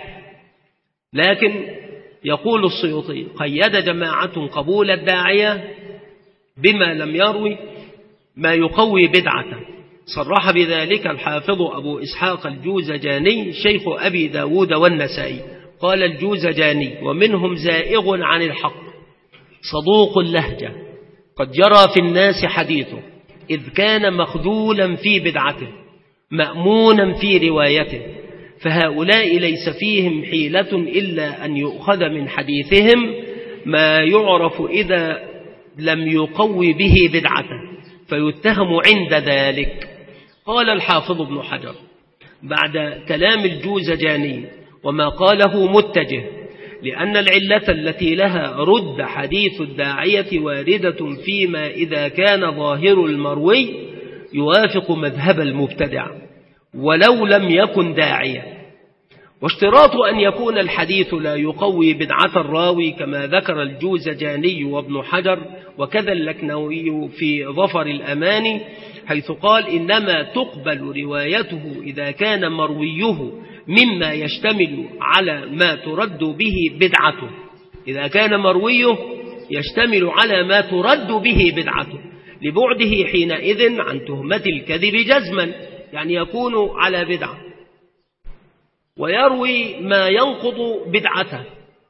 لكن يقول السيوطي: قيد جماعة قبول الداعية بما لم يروي ما يقوي بدعته، صرح بذلك الحافظ أبو إسحاق الجوزجاني شيخ أبي داود والنسائي. قال الجوزجاني: ومنهم زائغ عن الحق صدوق اللهجة قد جرى في الناس حديثه، إذ كان مخذولا في بدعته مأمونا في روايته، فهؤلاء ليس فيهم حيلة إلا أن يؤخذ من حديثهم ما يعرف إذا لم يقوي به بدعته فيتهم عند ذلك. قال الحافظ ابن حجر بعد كلام الجوزجاني: وما قاله متجه، لأن العلة التي لها رد حديث الداعية واردة فيما إذا كان ظاهر المروي يوافق مذهب المبتدع ولو لم يكن داعية، واشتراط أن يكون الحديث لا يقوي بدعة الراوي كما ذكر الجوزجاني وابن حجر وكذا اللكنوي في ظفر الأماني، حيث قال: إنما تقبل روايته إذا كان مرويه مما يشتمل على ما ترد به بدعته، إذا كان مرويه يشتمل على ما ترد به بدعته لبعده حينئذ عن تهمة الكذب جزما، يعني يكون على بدعة، ويروي ما ينقض بدعته،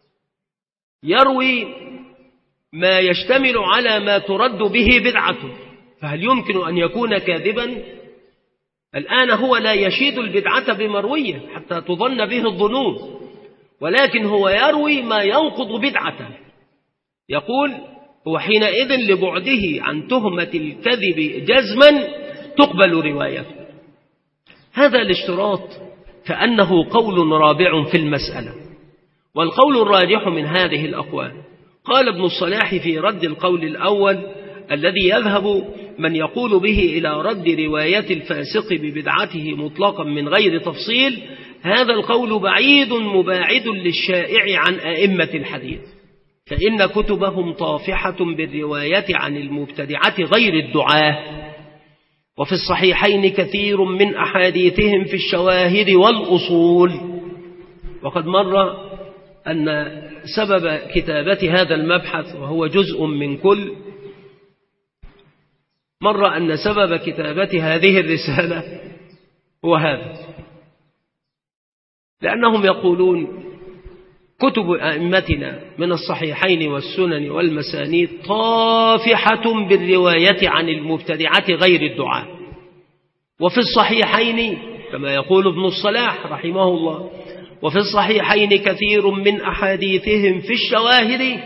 يروي ما يشتمل على ما ترد به بدعته، فهل يمكن أن يكون كاذبا؟ الآن هو لا يشيد البدعة بمرويه حتى تظن به الظنون، ولكن هو يروي ما ينقض بدعته، يقول هو حينئذ لبعده عن تهمة الكذب جزما تقبل روايته. هذا الاشتراط كأنه قول رابع في المسألة، والقول الراجح من هذه الأقوال قال ابن الصلاح في رد القول الأول الذي يذهب من يقول به إلى رد رواية الفاسق ببدعته مطلقا من غير تفصيل: هذا القول بعيد مباعد للشائع عن أئمة الحديث، فإن كتبهم طافحة بالرواية عن المبتدعة غير الدعاة، وفي الصحيحين كثير من أحاديثهم في الشواهد والأصول. وقد مر أن سبب كتابة هذا المبحث، وهو جزء من كل، مر أن سبب كتابة هذه الرسالة هو هذا، لأنهم يقولون كتب أئمتنا من الصحيحين والسنن والمسانيد طافحة بالرواية عن المبتدعة غير الدعاة، وفي الصحيحين كما يقول ابن الصلاح رحمه الله: وفي الصحيحين كثير من أحاديثهم في الشواهد،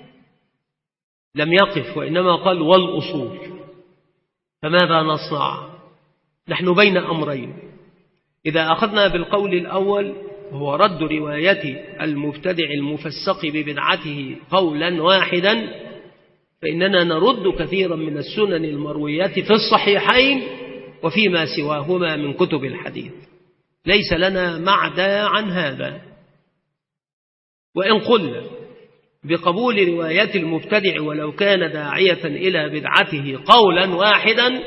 لم يقف وإنما قال والأصول. فماذا نصنع؟ نحن بين أمرين: إذا أخذنا بالقول الأول هو رد رواية المبتدع المفسق ببدعته قولا واحدا، فإننا نرد كثيرا من السنن المرويات في الصحيحين وفيما سواهما من كتب الحديث، ليس لنا معدى عن هذا. وإن قلنا بقبول رواية المبتدع ولو كان داعية إلى بدعته قولا واحدا،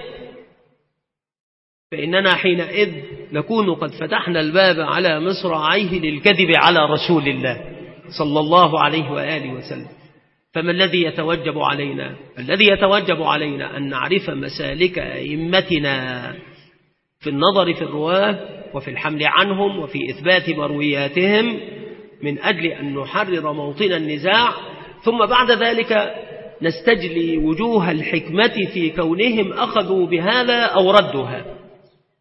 فإننا حينئذ نكون قد فتحنا الباب على مصراعيه للكذب على رسول الله صلى الله عليه وآله وسلم. فما الذي يتوجب علينا؟ الذي يتوجب علينا أن نعرف مسالك أئمتنا في النظر في الرواة وفي الحمل عنهم وفي إثبات مروياتهم، من أجل أن نحرر موطن النزاع، ثم بعد ذلك نستجلي وجوه الحكمة في كونهم أخذوا بهذا أو ردوا هذا.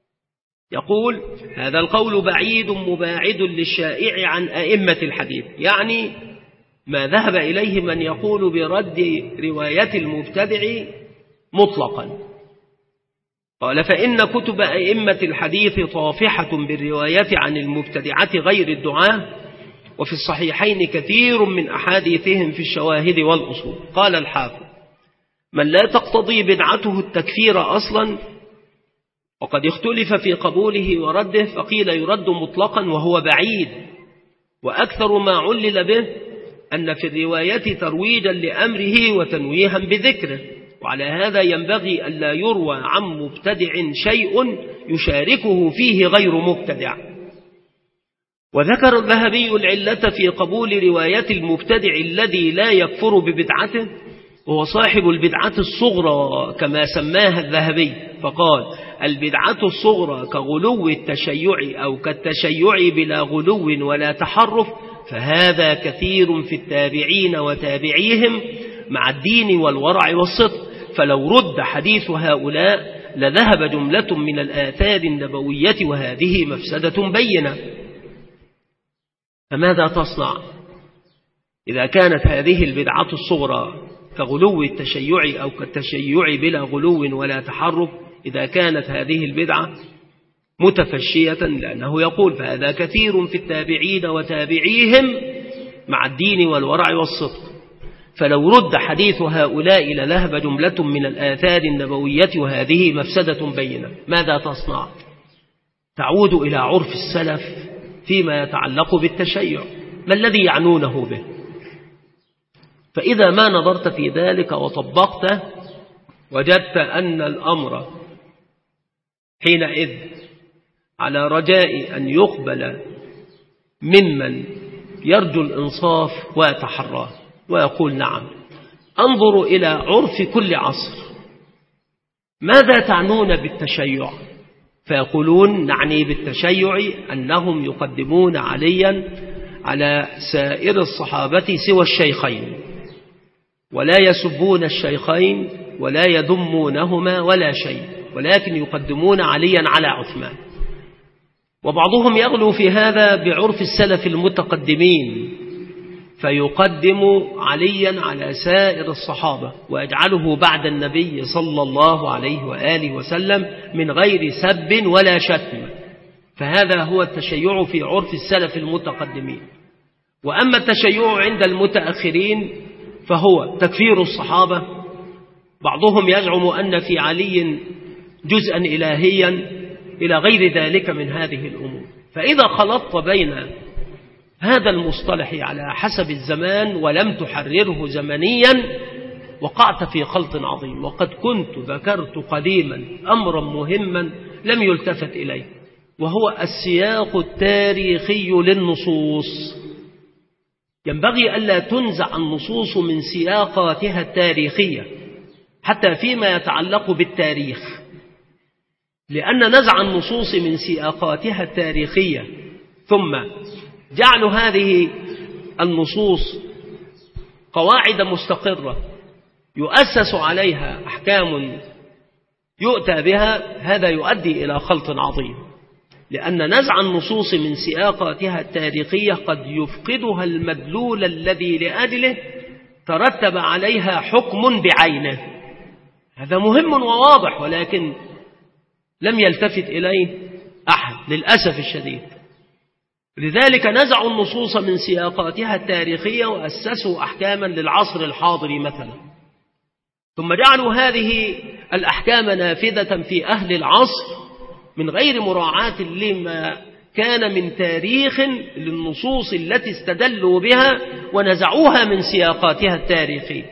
يقول: هذا القول بعيد مباعد للشائع عن أئمة الحديث، يعني ما ذهب إليه من يقول برد رواية المبتدع مطلقا. قال: فإن كتب أئمة الحديث طافحة بالرواية عن المبتدعة غير الدعاة، وفي الصحيحين كثير من أحاديثهم في الشواهد والأصول. قال الحافظ: من لا تقتضي بدعته التكفير أصلا، وقد اختلف في قبوله ورده، فقيل يرد مطلقا وهو بعيد، وأكثر ما علل به أن في الرواية ترويجا لأمره وتنويها بذكره، وعلى هذا ينبغي ألا يروى عن مبتدع شيء يشاركه فيه غير مبتدع. وذكر الذهبي العلة في قبول رواية المبتدع الذي لا يكفر ببدعته، وهو صاحب البدعة الصغرى كما سماها الذهبي، فقال: البدعة الصغرى كغلو التشيع أو كالتشيع بلا غلو ولا تحرف، فهذا كثير في التابعين وتابعيهم مع الدين والورع والصدق، فلو رد حديث هؤلاء لذهب جملة من الآثار النبوية، وهذه مفسدة بينة. فماذا تصنع إذا كانت هذه البدعة الصغرى كغلو التشيع أو كالتشيع بلا غلو ولا تحرف، إذا كانت هذه البدعة متفشية؟ لأنه يقول: فهذا كثير في التابعين وتابعيهم مع الدين والورع والصدق، فلو رد حديث هؤلاء لذهب جملة من الآثار النبوية، وهذه مفسدة بينة. ماذا تصنع؟ تعود إلى عرف السلف فيما يتعلق بالتشيع، ما الذي يعنونه به؟ فإذا ما نظرت في ذلك وطبقته وجدت أن الأمر حينئذ على رجاء أن يقبل ممن يرجو الإنصاف ويتحراه ويقول: نعم، انظروا إلى عرف كل عصر، ماذا تعنون بالتشيع؟ فيقولون: نعني بالتشيع أنهم يقدمون عليا على سائر الصحابة سوى الشيخين، ولا يسبون الشيخين ولا يذمونهما ولا شيء، ولكن يقدمون عليا على عثمان. وبعضهم يغلو في هذا بعرف السلف المتقدمين، فيقدم عليا على سائر الصحابة ويجعله بعد النبي صلى الله عليه وآله وسلم من غير سب ولا شتم، فهذا هو التشيع في عرف السلف المتقدمين. وأما التشيع عند المتأخرين فهو تكفير الصحابة، بعضهم يزعم أن في علي جزءا إلهيا إلى غير ذلك من هذه الأمور. فإذا خلطت بين هذا المصطلح على حسب الزمان ولم تحرره زمنيا وقعت في خلط عظيم. وقد كنت ذكرت قديما أمرا مهما لم يلتفت إليه، وهو السياق التاريخي للنصوص. ينبغي ألا تنزع النصوص من سياقاتها التاريخية حتى فيما يتعلق بالتاريخ، لأن نزع النصوص من سياقاتها التاريخية ثم جعل هذه النصوص قواعد مستقرة يؤسس عليها أحكام يؤتى بها، هذا يؤدي إلى خلط عظيم، لأن نزع النصوص من سياقاتها التاريخية قد يفقدها المدلول الذي لأجله ترتب عليها حكم بعينه. هذا مهم وواضح، ولكن لم يلتفت إليه أحد للأسف الشديد. لذلك نزعوا النصوص من سياقاتها التاريخية وأسسوا أحكاما للعصر الحاضر مثلا، ثم جعلوا هذه الأحكام نافذة في أهل العصر من غير مراعاة لما كان من تاريخ للنصوص التي استدلوا بها، ونزعوها من سياقاتها التاريخية.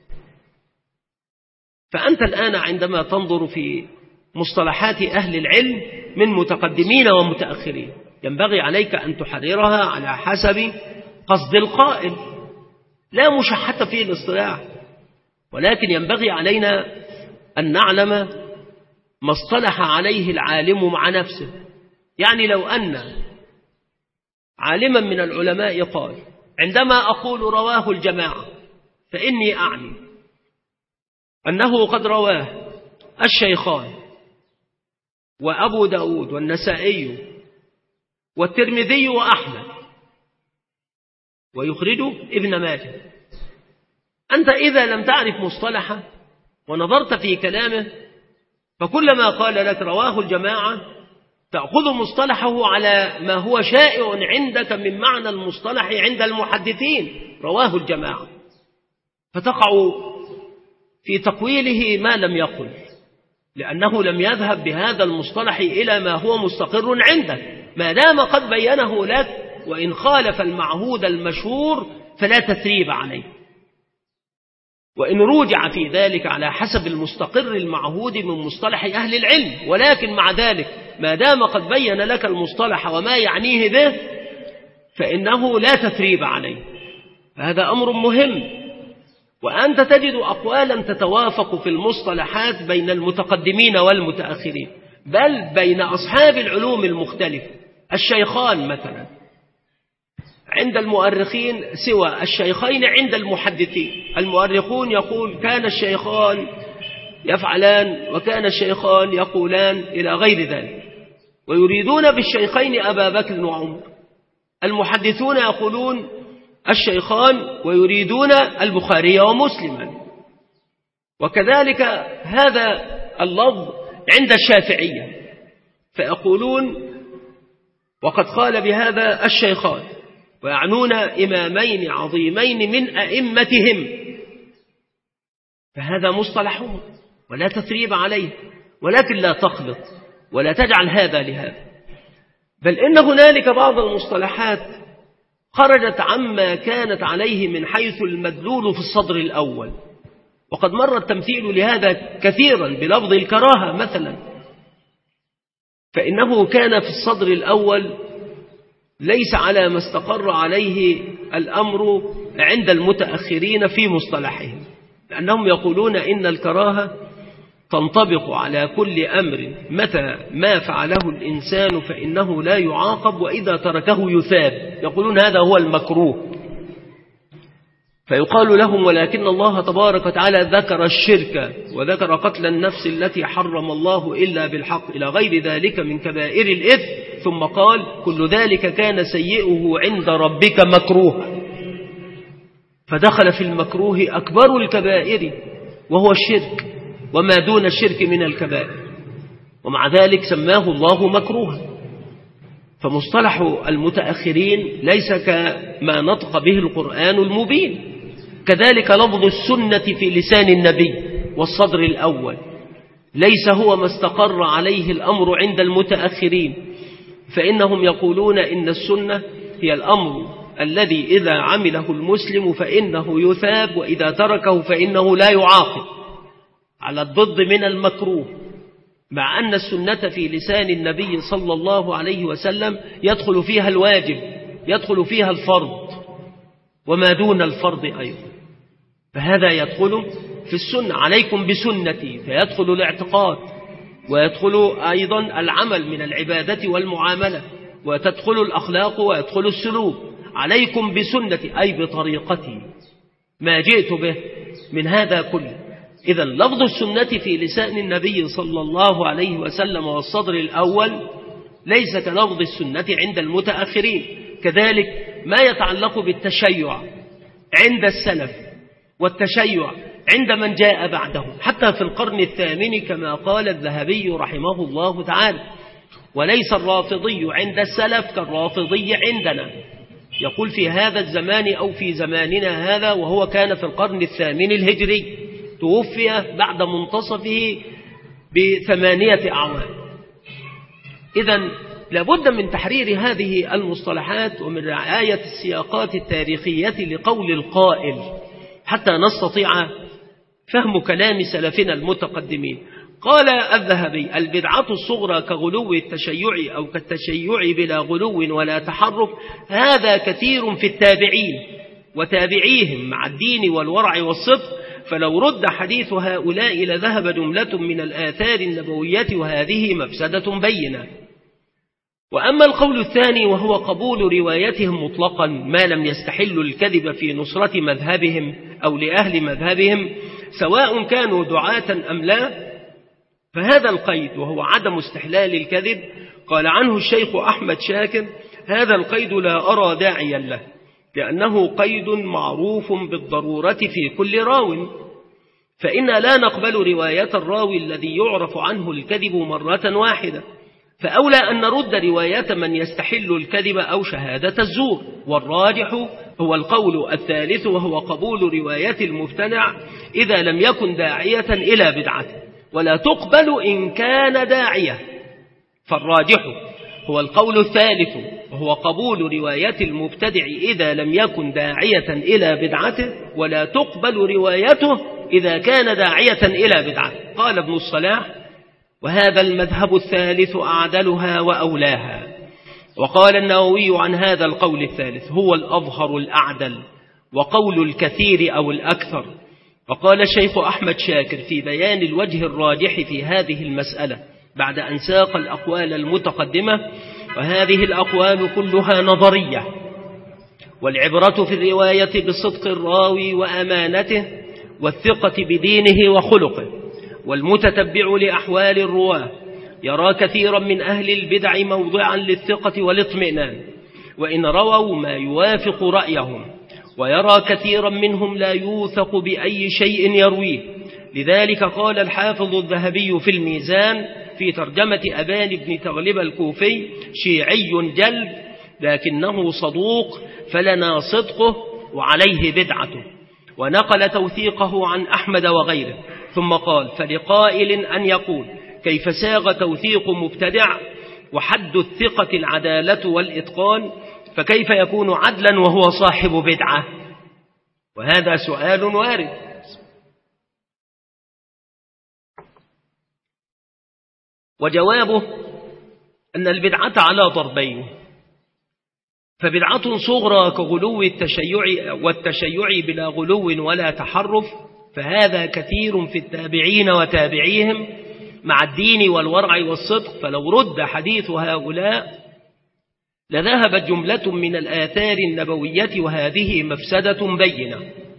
فأنت الآن عندما تنظر في مصطلحات أهل العلم من متقدمين ومتأخرين ينبغي عليك أن تحررها على حسب قصد القائل، لا مشحة في الاصطلاح، ولكن ينبغي علينا أن نعلم ما اصطلح عليه العالم مع نفسه. يعني لو أن عالما من العلماء قال: عندما أقول رواه الجماعة فإني أعني أنه قد رواه الشيخان وأبو داود والنسائي والترمذي وأحمد، ويخرجه ابن ماجه. أنت إذا لم تعرف مصطلحه ونظرت في كلامه، فكلما قال لك رواه الجماعة تأخذ مصطلحه على ما هو شائع عندك من معنى المصطلح عند المحدثين، رواه الجماعة، فتقع في تقويله ما لم يقل، لأنه لم يذهب بهذا المصطلح إلى ما هو مستقر عندك، ما دام قد بينه لك، وإن خالف المعهود المشهور فلا تثريب عليه، وإن روجع في ذلك على حسب المستقر المعهود من مصطلح أهل العلم، ولكن مع ذلك ما دام قد بين لك المصطلح وما يعنيه به فإنه لا تثريب عليه. هذا أمر مهم. وأنت تجد أقوالا تتوافق في المصطلحات بين المتقدمين والمتأخرين، بل بين أصحاب العلوم المختلفة. الشيخان مثلا عند المؤرخين سوى الشيخين عند المحدثين. المؤرخون يقول كان الشيخان يفعلان وكان الشيخان يقولان إلى غير ذلك، ويريدون بالشيخين أبا بكر وعمر. المحدثون يقولون الشيخان ويريدون البخاري ومسلما. وكذلك هذا اللفظ عند الشافعية، فيقولون وقد قال بهذا الشيخان، ويعنون إمامين عظيمين من أئمتهم، فهذا مصطلحهم ولا تثريب عليه، ولكن لا تخلط ولا تجعل هذا لهذا، بل إن هنالك بعض المصطلحات خرجت عما كانت عليه من حيث المدلول في الصدر الأول. وقد مر التمثيل لهذا كثيرا بلفظ الكراهة مثلا، فإنه كان في الصدر الأول ليس على ما استقر عليه الأمر عند المتأخرين في مصطلحهم، لأنهم يقولون إن الكراهة تنطبق على كل أمر متى ما فعله الإنسان فإنه لا يعاقب، وإذا تركه يثاب. يقولون هذا هو المكروه. فيقال لهم ولكن الله تبارك وتعالى ذكر الشرك وذكر قتل النفس التي حرم الله إلا بالحق إلى غير ذلك من كبائر الإثم، ثم قال كل ذلك كان سيئه عند ربك مكروه، فدخل في المكروه أكبر الكبائر وهو الشرك وما دون الشرك من الكبائر، ومع ذلك سماه الله مكروها. فمصطلح المتأخرين ليس كما نطق به القرآن المبين. كذلك لفظ السنة في لسان النبي والصدر الأول ليس هو ما استقر عليه الأمر عند المتأخرين، فإنهم يقولون إن السنة هي الأمر الذي إذا عمله المسلم فإنه يثاب، وإذا تركه فإنه لا يعاقب، على الضد من المكروه، مع أن السنة في لسان النبي صلى الله عليه وسلم يدخل فيها الواجب، يدخل فيها الفرض وما دون الفرض أيضا، فهذا يدخل في السنة. عليكم بسنتي، فيدخل الاعتقاد، ويدخل أيضا العمل من العبادة والمعاملة، وتدخل الأخلاق ويدخل السلوك. عليكم بسنتي أي بطريقتي ما جئت به من هذا كله. إذا لفظ السنة في لسان النبي صلى الله عليه وسلم والصدر الأول ليس كلفظ السنة عند المتأخرين. كذلك ما يتعلق بالتشيع عند السلف والتشيع عند من جاء بعده، حتى في القرن الثامن كما قال الذهبي رحمه الله تعالى: وليس الرافضي عند السلف كالرافضي عندنا. يقول في هذا الزمان أو في زماننا هذا، وهو كان في القرن الثامن الهجري، توفي بعد منتصفه بثمانية أعوام. إذن لابد من تحرير هذه المصطلحات ومن رعاية السياقات التاريخية لقول القائل حتى نستطيع فهم كلام سلفنا المتقدمين. قال الذهبي: البدعة الصغرى كغلو التشيع أو كالتشيع بلا غلو ولا تحرك، هذا كثير في التابعين وتابعيهم مع الدين والورع والصدق، فلو رد حديث هؤلاء لذهب جملة من الآثار النبوية، وهذه مفسدة بينة. وأما القول الثاني وهو قبول روايتهم مطلقا ما لم يستحلوا الكذب في نصرة مذهبهم أو لأهل مذهبهم، سواء كانوا دعاة أم لا، فهذا القيد وهو عدم استحلال الكذب قال عنه الشيخ أحمد شاكر: هذا القيد لا أرى داعيا له، لأنه قيد معروف بالضرورة في كل راو، فإنا لا نقبل رواية الراوي الذي يعرف عنه الكذب مرة واحدة، فأولى أن نرد رواية من يستحل الكذب أو شهادة الزور. والراجح هو القول الثالث، وهو قبول رواية المبتدع إذا لم يكن داعية إلى بدعته، ولا تقبل إن كان داعية. فالراجح هو القول الثالث، وهو قبول رواية المبتدع إذا لم يكن داعية إلى بدعته، ولا تقبل روايته إذا كان داعية إلى بدعته. قال ابن الصلاح: وهذا المذهب الثالث أعدلها وأولاها. وقال النووي عن هذا القول الثالث: هو الأظهر الأعدل وقول الكثير أو الأكثر. وقال الشيخ أحمد شاكر في بيان الوجه الراجح في هذه المسألة بعد أن ساق الأقوال المتقدمة: وهذه الأقوال كلها نظرية، والعبرة في الرواية بصدق الراوي وأمانته والثقة بدينه وخلقه، والمتتبع لأحوال الرواة يرى كثيرا من أهل البدع موضعا للثقة والاطمئنان وإن رووا ما يوافق رأيهم، ويرى كثيرا منهم لا يوثق بأي شيء يرويه. لذلك قال الحافظ الذهبي في الميزان في ترجمة أبان بن تغلب الكوفي: شيعي جلد لكنه صدوق فلنا صدقه وعليه بدعته. ونقل توثيقه عن أحمد وغيره، ثم قال: فلقائل أن يقول كيف ساغ توثيق مبتدع وحد الثقة العدالة والإتقان، فكيف يكون عدلا وهو صاحب بدعة؟ وهذا سؤال وارد. وجوابه أن البدعة على ضربين: فبدعة صغرى كغلو التشيع والتشيع بلا غلو ولا تحرف، فهذا كثير في التابعين وتابعيهم مع الدين والورع والصدق، فلو رد حديث هؤلاء لذهبت جملة من الآثار النبوية، وهذه مفسدة بينة.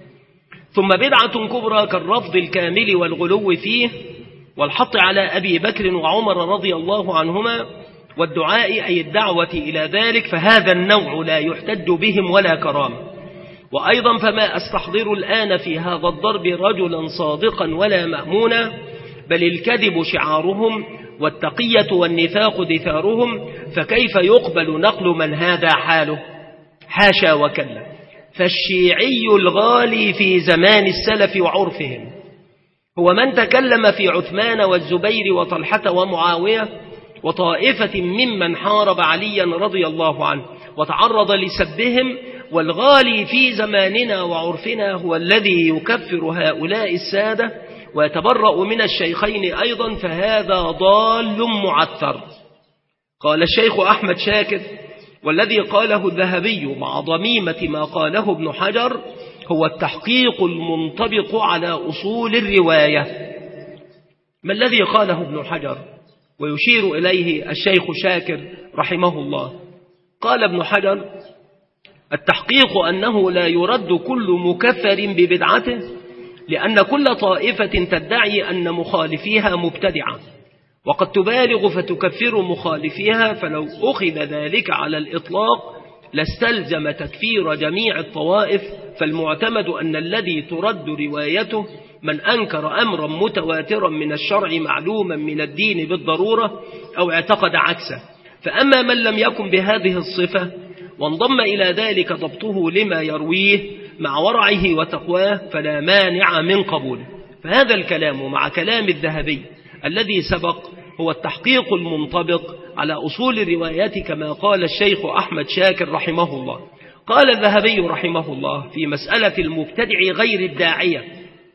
ثم بدعة كبرى كالرفض الكامل والغلو فيه والحط على أبي بكر وعمر رضي الله عنهما والدعاء أي الدعوة إلى ذلك، فهذا النوع لا يحتج بهم ولا كرامة. وأيضا فما أستحضر الآن في هذا الضرب رجلا صادقا ولا مأمونا، بل الكذب شعارهم والتقية والنفاق دثارهم، فكيف يقبل نقل من هذا حاله؟ حاشا وكلا. فالشيعي الغالي في زمان السلف وعرفهم هو من تكلم في عثمان والزبير وطلحة ومعاوية وطائفة ممن حارب عليا رضي الله عنه وتعرض لسبهم، والغالي في زماننا وعرفنا هو الذي يكفر هؤلاء السادة ويتبرأ من الشيخين أيضا، فهذا ضال معثر. قال الشيخ أحمد شاكر: والذي قاله الذهبي مع ضميمة ما قاله ابن حجر هو التحقيق المنطبق على أصول الرواية. ما الذي قاله ابن حجر ويشير إليه الشيخ شاكر رحمه الله؟ قال ابن حجر: التحقيق أنه لا يرد كل مكفر ببدعته، لأن كل طائفة تدعي أن مخالفيها مبتدعة، وقد تبالغ فتكفر مخالفيها، فلو أخذ ذلك على الإطلاق لاستلزم تكفير جميع الطوائف، فالمعتمد أن الذي ترد روايته من أنكر أمرا متواترا من الشرع معلوما من الدين بالضرورة أو اعتقد عكسه. فأما من لم يكن بهذه الصفة وانضم إلى ذلك ضبطه لما يرويه مع ورعه وتقواه فلا مانع من قبوله. فهذا الكلام مع كلام الذهبي الذي سبق هو التحقيق المنطبق على أصول الروايات كما قال الشيخ أحمد شاكر رحمه الله. قال الذهبي رحمه الله في مسألة المبتدع غير الداعية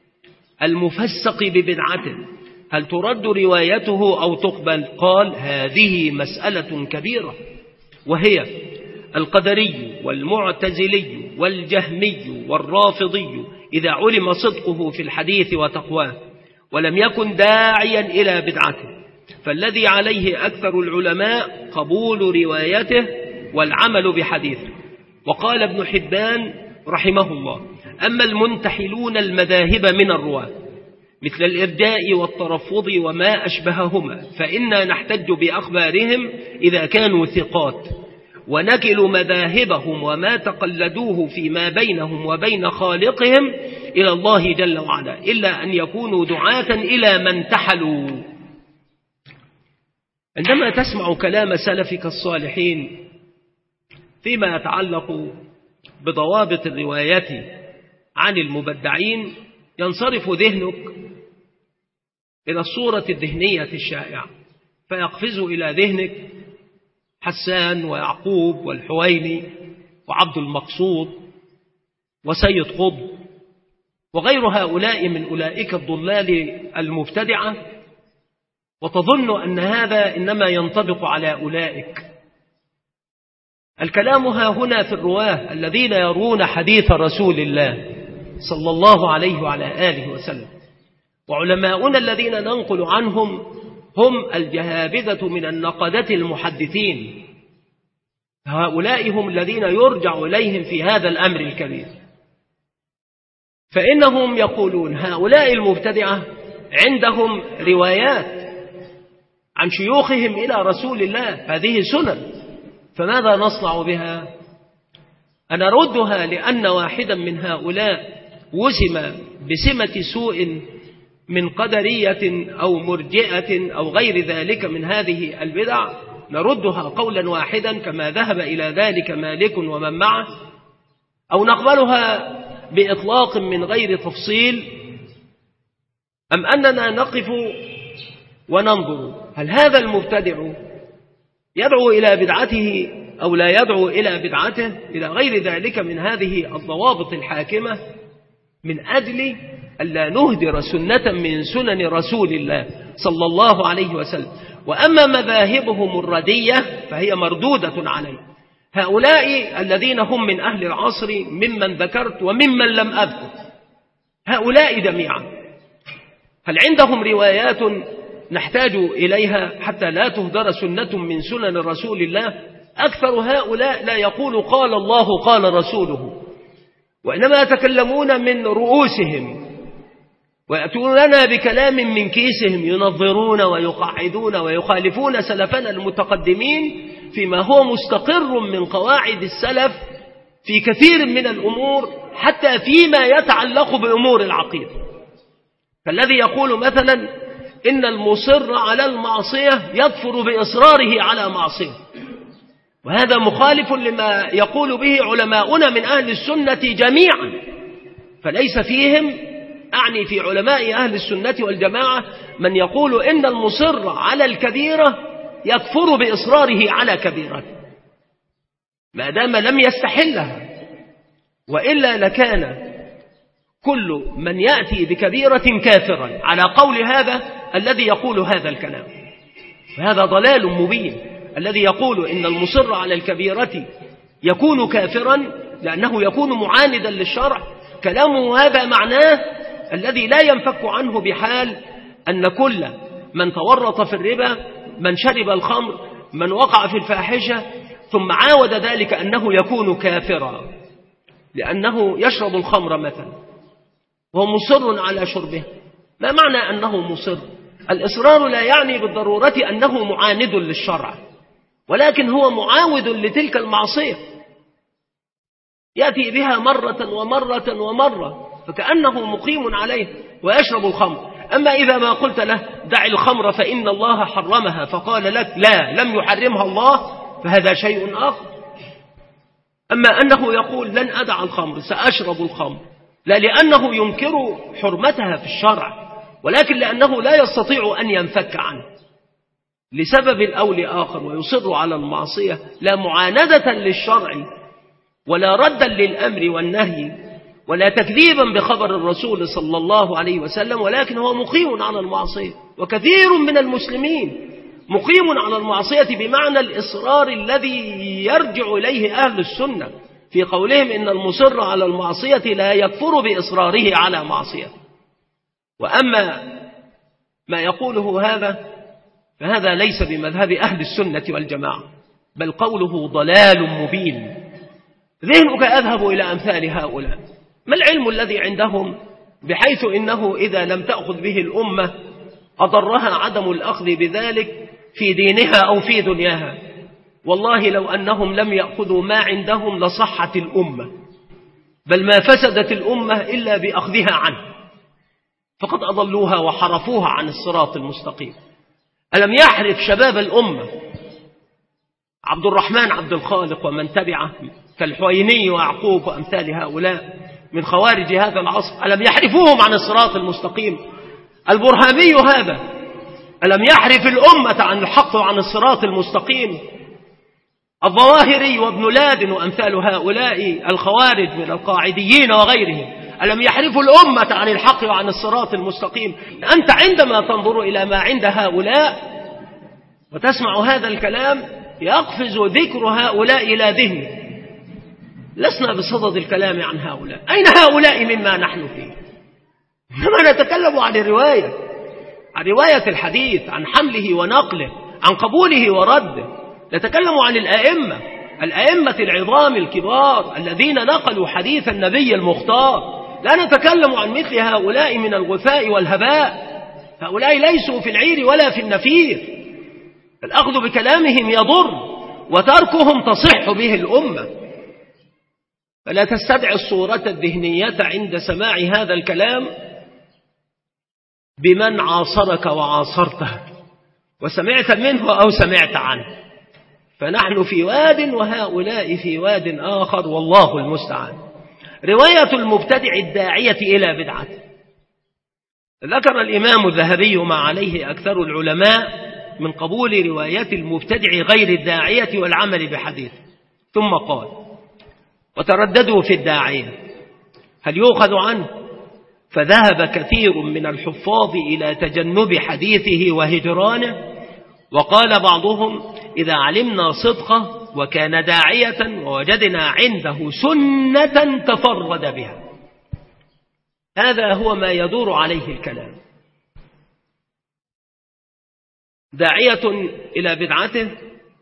المفسق ببدعته هل ترد روايته أو تقبل؟ قال: هذه مسألة كبيرة، وهي القدري والمعتزلي والجهمي والرافضي إذا علم صدقه في الحديث وتقواه ولم يكن داعيا إلى بدعته، فالذي عليه أكثر العلماء قبول روايته والعمل بحديثه. وقال ابن حبان رحمه الله: أما المنتحلون المذاهب من الرواة مثل الإرداء والترفض وما أشبههما، فإنا نحتج بأخبارهم إذا كانوا ثقات، ونكل مذاهبهم وما تقلدوه فيما بينهم وبين خالقهم إلى الله جل وعلا، إلا أن يكونوا دعاة إلى من تحلوا. عندما تسمع كلام سلفك الصالحين فيما يتعلق بضوابط الروايات عن المبدعين، ينصرف ذهنك إلى الصورة الذهنية الشائعة، فيقفز إلى ذهنك حسان ويعقوب والحويني وعبد المقصود وسيد قطب وغير هؤلاء من أولئك الضلال المبتدعة، وتظن أن هذا إنما ينطبق على أولئك. الكلام ها هنا في الرواه الذين يرون حديث رسول الله صلى الله عليه وعلى آله وسلم، وعلماؤنا الذين ننقل عنهم هم الجهابذة من النقدة المحدثين، هؤلاء هم الذين يرجع إليهم في هذا الأمر الكبير. فإنهم يقولون هؤلاء المبتدعة عندهم روايات عن شيوخهم إلى رسول الله، هذه سنن، فماذا نصنع بها؟ أنا ردها لأن واحدا من هؤلاء وسم بسمة سوء من قدرية أو مرجئة أو غير ذلك من هذه البدع، نردها قولا واحدا كما ذهب إلى ذلك مالك ومن معه، أو نقبلها بإطلاق من غير تفصيل، أم أننا نقف وننظر هل هذا المبتدع يدعو إلى بدعته أو لا يدعو إلى بدعته، إلى غير ذلك من هذه الضوابط الحاكمة، من أجل ألا نهدر سنة من سنن رسول الله صلى الله عليه وسلم. وأما مذاهبهم الردية فهي مردودة عليه. هؤلاء الذين هم من أهل العصر ممن ذكرت وممن لم أذكر، هؤلاء جميعا هل عندهم روايات نحتاج إليها حتى لا تهدر سنة من سنن رسول الله؟ أكثر هؤلاء لا يقول قال الله قال رسوله، وإنما يتكلمون من رؤوسهم ويأتون لنا بكلام من كيسهم، ينظرون ويقعدون ويخالفون سلفنا المتقدمين فيما هو مستقر من قواعد السلف في كثير من الأمور، حتى فيما يتعلق بأمور العقيدة. فالذي يقول مثلا إن المصر على المعصية يكفر بإصراره على معصية، وهذا مخالف لما يقول به علماؤنا من أهل السنة جميعا، فليس فيهم، أعني في علماء أهل السنة والجماعة، من يقول إن المصر على الكبيرة يكفر بإصراره على كبيرة ما دام لم يستحلها، وإلا لكان كل من يأتي بكبيرة كافرا على قول هذا الذي يقول هذا الكلام. فهذا ضلال مبين، الذي يقول إن المصر على الكبيرة يكون كافرا لأنه يكون معاندا للشرع، كلامه هذا معناه الذي لا ينفك عنه بحال أن كل من تورط في الربا، من شرب الخمر، من وقع في الفاحشة ثم عاود ذلك أنه يكون كافرا لأنه يشرب الخمر مثلا وهو مصر على شربه. ما معنى أنه مصر؟ الإصرار لا يعني بالضرورة أنه معاند للشرع، ولكن هو معاود لتلك المعصية، يأتي بها مرة ومرة ومرة فكأنه مقيم عليه ويشرب الخمر. أما إذا ما قلت له دع الخمر فإن الله حرمها فقال لك لا لم يحرمها الله، فهذا شيء آخر. أما أنه يقول لن أدع الخمر سأشرب الخمر، لا لأنه ينكر حرمتها في الشرع، ولكن لأنه لا يستطيع أن ينفك عنه لسبب أو لآخر ويصر على المعصية، لا معاندة للشرع ولا ردا للأمر والنهي ولا تكذيبا بخبر الرسول صلى الله عليه وسلم، ولكن هو مقيم على المعصية. وكثير من المسلمين مقيم على المعصية بمعنى الإصرار الذي يرجع إليه أهل السنة في قولهم إن المصر على المعصية لا يكفر بإصراره على معصية. وأما ما يقوله هذا فهذا ليس بمذهب أهل السنة والجماعة، بل قوله ضلال مبين. ذهنك أذهب إلى أمثال هؤلاء. ما العلم الذي عندهم بحيث إنه إذا لم تأخذ به الأمة أضرها عدم الأخذ بذلك في دينها أو في دنياها. والله لو أنهم لم يأخذوا ما عندهم لصحت الأمة، بل ما فسدت الأمة إلا بأخذها عنه، فقد أضلوها وحرفوها عن الصراط المستقيم. ألم يحرف شباب الأمة عبد الرحمن عبد الخالق ومن تبعه كالحويني ويعقوب وأمثال هؤلاء من خوارج هذا العصر، ألم يحرفوهم عن الصراط المستقيم؟ البرهامي هذا ألم يحرف الأمة عن الحق وعن الصراط المستقيم؟ الظواهري وابن لادن وأمثال هؤلاء الخوارج من القاعديين وغيرهم ألم يحرفوا الأمة عن الحق وعن الصراط المستقيم؟ أنت عندما تنظر إلى ما عند هؤلاء وتسمع هذا الكلام يقفز ذكر هؤلاء إلى ذهنك. لسنا بصدد الكلام عن هؤلاء، أين هؤلاء مما نحن فيه؟ إنما نتكلم عن الرواية، عن رواية الحديث، عن حمله ونقله، عن قبوله ورده. نتكلم عن الأئمة، الأئمة العظام الكبار الذين نقلوا حديث النبي المختار. لا نتكلم عن مثل هؤلاء من الغثاء والهباء. هؤلاء ليسوا في العير ولا في النفير. الأخذ بكلامهم يضر وتركهم تصح به الأمة. فلا تستدعي الصورة الذهنية عند سماع هذا الكلام بمن عاصرك وعاصرته وسمعت منه أو سمعت عنه، فنحن في واد وهؤلاء في واد آخر، والله المستعان. رواية المبتدع الداعية إلى بدعته. ذكر الإمام الذهبي ما عليه أكثر العلماء من قبول رواية المبتدع غير الداعية والعمل بحديثه، ثم قال: وترددوا في الداعية هل يؤخذ عنه؟ فذهب كثير من الحفاظ إلى تجنب حديثه وهجرانه، وقال بعضهم: إذا علمنا صدقه وكان داعية ووجدنا عنده سنة تفرد بها. هذا هو ما يدور عليه الكلام. داعية إلى بدعته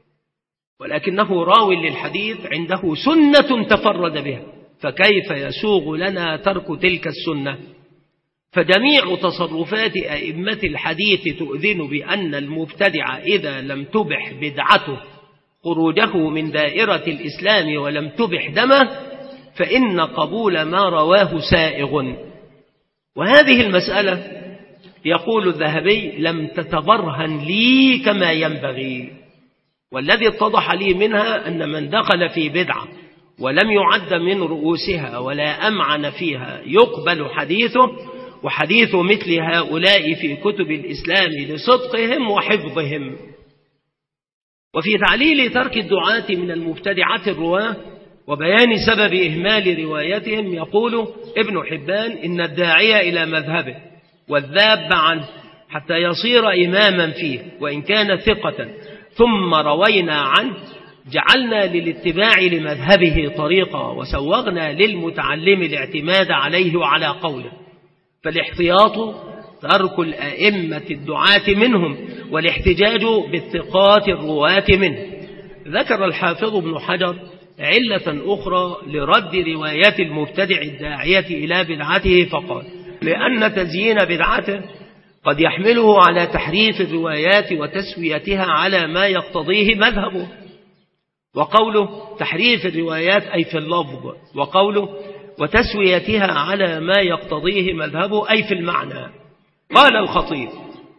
ولكنه راو للحديث عنده سنة تفرد بها، فكيف يسوغ لنا ترك تلك السنة؟ فجميع تصرفات أئمة الحديث تؤذن بأن المبتدع إذا لم تبح بدعته خروجه من دائرة الإسلام ولم تبح دمه فإن قبول ما رواه سائغ. وهذه المسألة يقول الذهبي لم تتبرهن لي كما ينبغي، والذي اتضح لي منها أن من دخل في بدعة ولم يعد من رؤوسها ولا أمعن فيها يقبل حديثه، وحديث مثل هؤلاء في كتب الإسلام لصدقهم وحفظهم. وفي تعليل ترك الدعاة من المبتدعة الرواة وبيان سبب إهمال روايتهم يقول ابن حبان: إن الداعية إلى مذهبه والذاب عنه حتى يصير إماما فيه وإن كان ثقة ثم روينا عنه جعلنا للاتباع لمذهبه طريقا وسوغنا للمتعلم الاعتماد عليه وعلى قوله. فالاحتياط ترك الأئمة الدعاة منهم والاحتجاج بالثقات الرواة منه. ذكر الحافظ ابن حجر علة أخرى لرد رواية المبتدع الداعية إلى بدعته فقال: لأن تزيين بدعته قد يحمله على تحريف الروايات وتسويتها على ما يقتضيه مذهبه. وقوله تحريف الروايات أي في اللفظ، وقوله وتسويتها على ما يقتضيه مذهبه أي في المعنى. قال الخطيب: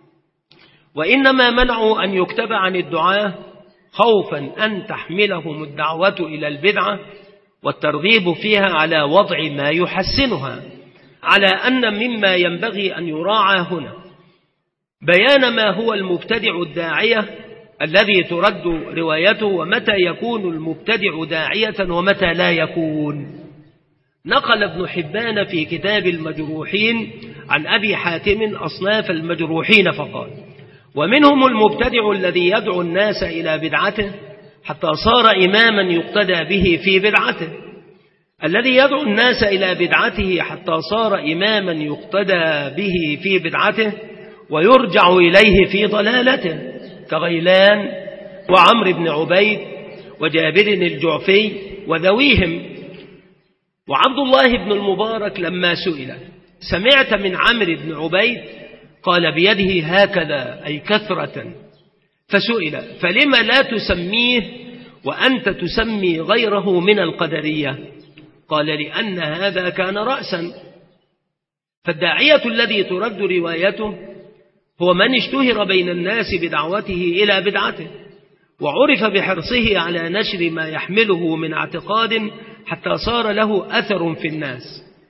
وإنما منعوا أن يكتب عن الدعاة خوفا أن تحملهم الدعوة إلى البدعة والترغيب فيها على وضع ما يحسنها، على أن مما ينبغي أن يراعى هنا بيان ما هو المبتدع الداعية الذي ترد روايته ومتى يكون المبتدع داعية ومتى لا يكون. نقل ابن حبان في كتاب المجروحين عن أبي حاتم أصناف المجروحين فقال: ومنهم المبتدع الذي يدعو الناس إلى بدعته حتى صار إماما يقتدى به في بدعته، الذي يدعو الناس إلى بدعته حتى صار إماما يقتدى به في بدعته ويرجع إليه في ضلالته، كغيلان وعمر بن عبيد وجابر الجعفي وذويهم. وعبد الله بن المبارك لما سئل سمعت من عمرو بن عبيد قال بيده هكذا أي كثرة، فسئل فلما لا تسميه وأنت تسمي غيره من القدرية؟ قال لأن هذا كان رأسا. فالداعية الذي ترد روايته هو من اشتهر بين الناس بدعوته إلى بدعته، وعرف بحرصه على نشر ما يحمله من اعتقاد حتى صار له أثر في الناس،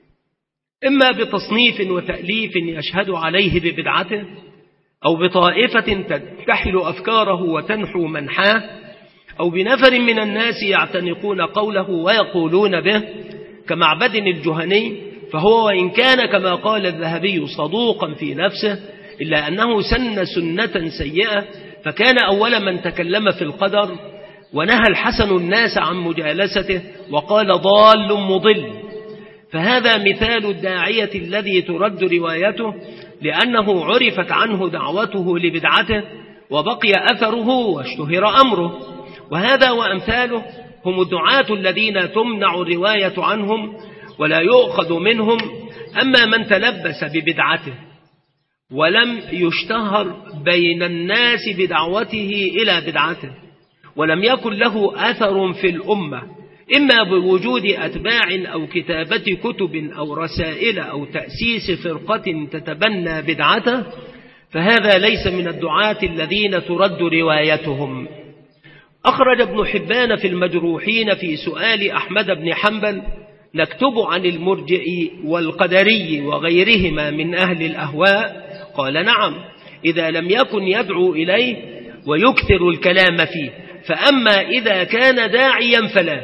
إما بتصنيف وتأليف يشهد عليه ببدعته، أو بطائفة تنتحل أفكاره وتنحو منحاه، أو بنفر من الناس يعتنقون قوله ويقولون به كمعبد الجهني، فهو وإن كان كما قال الذهبي صدوقا في نفسه إلا أنه سن سنة سيئة، فكان أول من تكلم في القدر، ونهى الحسن الناس عن مجالسته وقال ضال مضل. فهذا مثال الداعية الذي ترد روايته لأنه عرفت عنه دعوته لبدعته وبقي أثره واشتهر أمره. وهذا وأمثاله هم الدعاة الذين تمنع الرواية عنهم ولا يؤخذ منهم. أما من تلبس ببدعته ولم يشتهر بين الناس بدعوته إلى بدعته ولم يكن له أثر في الأمة، إما بوجود أتباع أو كتابة كتب أو رسائل أو تأسيس فرقة تتبنى بدعته، فهذا ليس من الدعاة الذين ترد روايتهم. أخرج ابن حبان في المجروحين في سؤال أحمد بن حنبل: نكتب عن المرجئ والقدري وغيرهما من أهل الأهواء؟ قال: نعم، إذا لم يكن يدعو إليه ويكثر الكلام فيه، فأما إذا كان داعيا فلا.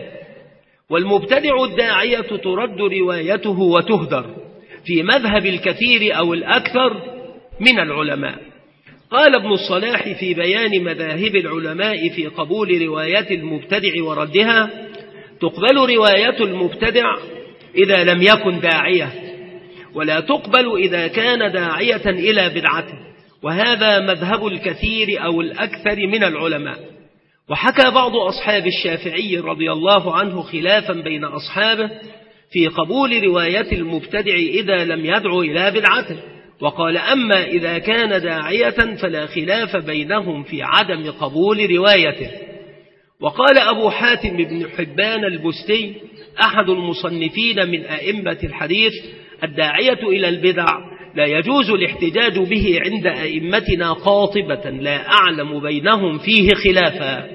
والمبتدع الداعية ترد روايته وتهدر في مذهب الكثير أو الأكثر من العلماء. قال ابن الصلاح في بيان مذاهب العلماء في قبول رواية المبتدع وردها: تقبل رواية المبتدع إذا لم يكن داعية، ولا تقبل إذا كان داعية إلى بدعته، وهذا مذهب الكثير أو الأكثر من العلماء. وحكى بعض أصحاب الشافعي رضي الله عنه خلافا بين أصحابه في قبول رواية المبتدع إذا لم يدعو إلى بدعته، وقال: أما إذا كان داعية فلا خلاف بينهم في عدم قبول روايته. وقال أبو حاتم بن حبان البستي أحد المصنفين من أئمة الحديث: الداعية إلى البدع لا يجوز الاحتجاج به عند أئمتنا قاطبة، لا أعلم بينهم فيه خلافا.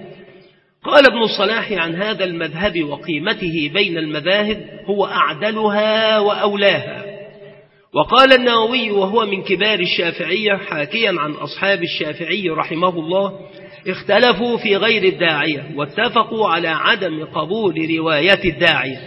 قال ابن الصلاح عن هذا المذهب وقيمته بين المذاهب: هو أعدلها وأولاها. وقال النووي وهو من كبار الشافعية حاكيا عن أصحاب الشافعي رحمه الله: اختلفوا في غير الداعية واتفقوا على عدم قبول رواية الداعية.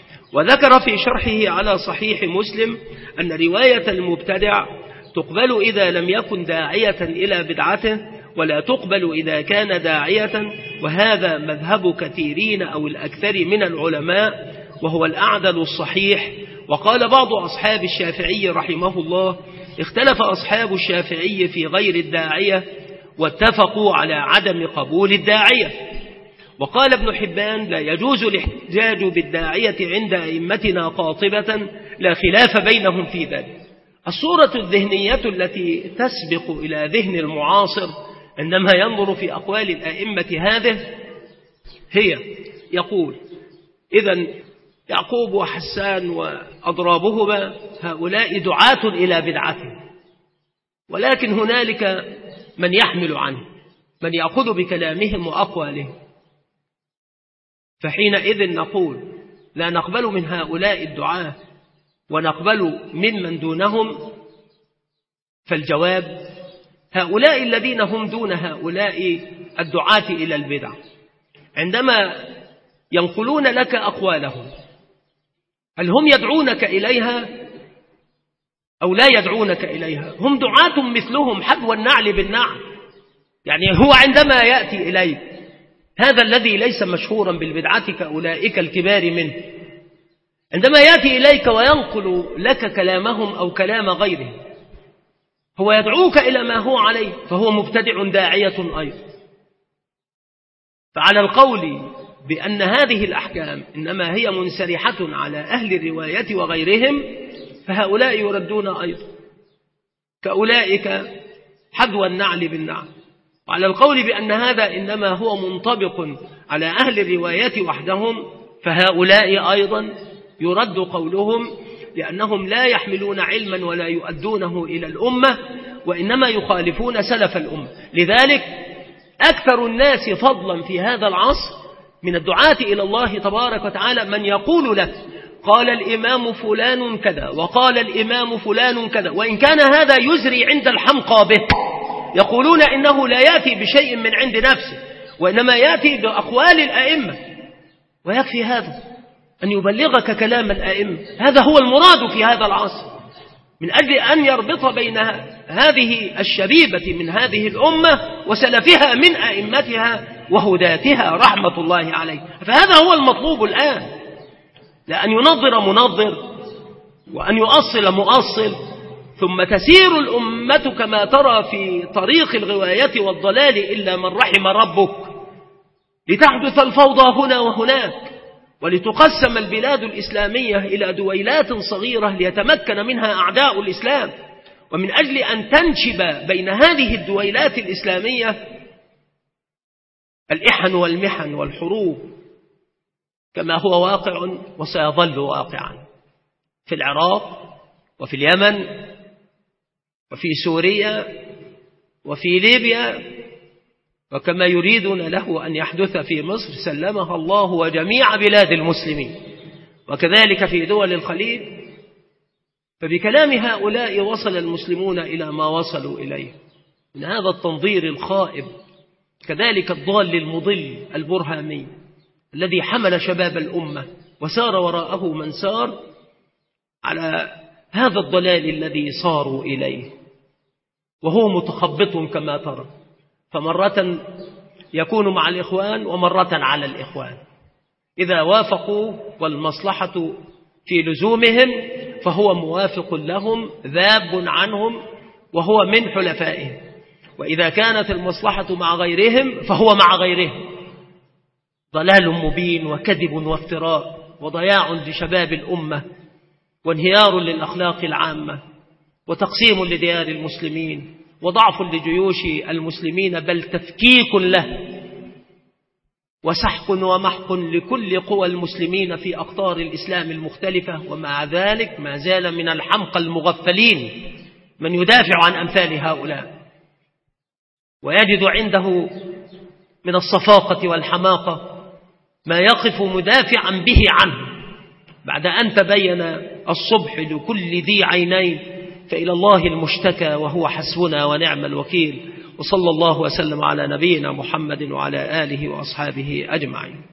وذكر في شرحه على صحيح مسلم أن رواية المبتدع تقبل إذا لم يكن داعية إلى بدعته، ولا تقبل إذا كان داعية، وهذا مذهب كثيرين أو الأكثر من العلماء، وهو الأعدل الصحيح. وقال بعض أصحاب الشافعي رحمه الله: اختلف أصحاب الشافعي في غير الداعية واتفقوا على عدم قبول الداعية. وقال ابن حبان: لا يجوز الاحتجاج بالداعية عند أئمتنا قاطبة، لا خلاف بينهم في ذلك. الصورة الذهنية التي تسبق إلى ذهن المعاصر عندما ينظر في أقوال الأئمة هذه هي: يقول إذن يعقوب وحسان وأضرابهما هؤلاء دعاة إلى بدعته، ولكن هنالك من يحمل عنه، من يأخذ بكلامهم وأقوالهم، فحينئذ نقول لا نقبل من هؤلاء الدعاة ونقبل ممن دونهم. فالجواب: هؤلاء الذين هم دون هؤلاء الدعاة إلى البدع عندما ينقلون لك أقوالهم، هل هم يدعونك إليها أو لا يدعونك إليها؟ هم دعاة مثلهم حذو النعل بالنعل. يعني هو عندما يأتي إليك هذا الذي ليس مشهورا بالبدعة كأولئك الكبار منه، عندما يأتي إليك وينقل لك كلامهم أو كلام غيره، هو يدعوك إلى ما هو عليه، فهو مبتدع داعية أيضا. فعلى القول بأن هذه الأحكام إنما هي منسرحة على أهل الرواية وغيرهم، فهؤلاء يردون أيضا كأولئك حذو النعل بالنعل. وعلى القول بأن هذا إنما هو منطبق على أهل الروايات وحدهم، فهؤلاء أيضا يرد قولهم لأنهم لا يحملون علما ولا يؤدونه إلى الأمة، وإنما يخالفون سلف الأمة. لذلك أكثر الناس فضلا في هذا العصر من الدعاة إلى الله تبارك وتعالى من يقول لك قال الإمام فلان كذا وقال الإمام فلان كذا، وإن كان هذا يزري عند الحمقى به، يقولون إنه لا يأتي بشيء من عند نفسه وإنما يأتي بأقوال الأئمة، ويكفي هذا أن يبلغك كلام الأئمة. هذا هو المراد في هذا العصر، من أجل أن يربط بين هذه الشبيبة من هذه الأمة وسلفها من أئمتها وهداتها رحمة الله عليه. فهذا هو المطلوب الآن، لأن ينظر منظر وأن يؤصل مؤصل، ثم تسير الأمة كما ترى في طريق الغواية والضلال إلا من رحم ربك، لتحدث الفوضى هنا وهناك، ولتقسم البلاد الإسلامية إلى دويلات صغيرة ليتمكن منها أعداء الإسلام، ومن أجل أن تنشب بين هذه الدويلات الإسلامية الإحن والمحن والحروب كما هو واقع وسيظل واقعا في العراق وفي اليمن وفي سوريا وفي ليبيا، وكما يريدون له أن يحدث في مصر سلمها الله وجميع بلاد المسلمين، وكذلك في دول الخليج. فبكلام هؤلاء وصل المسلمون إلى ما وصلوا إليه من هذا التنظير الخائب، كذلك الضال المضل البرهامي الذي حمل شباب الأمة وسار وراءه من سار على هذا الضلال الذي صاروا إليه، وهو متخبط كما ترى، فمرة يكون مع الإخوان ومرة على الإخوان. إذا وافقوا والمصلحة في لزومهم فهو موافق لهم ذاب عنهم وهو من حلفائهم، وإذا كانت المصلحة مع غيرهم فهو مع غيرهم. ضلال مبين وكذب وافتراء وضياع لشباب الأمة وانهيار للأخلاق العامة وتقسيم لديار المسلمين وضعف لجيوش المسلمين، بل تفكيك له وسحق ومحق لكل قوى المسلمين في أقطار الإسلام المختلفة. ومع ذلك ما زال من الحمقى المغفلين من يدافع عن أمثال هؤلاء ويجد عنده من الصفاقة والحماقة ما يقف مدافعا به عنه بعد أن تبين الصبح لكل ذي عينين، فإلى الله المشتكى وهو حسبنا ونعم الوكيل. وصلى الله وسلم على نبينا محمد وعلى آله وأصحابه أجمعين.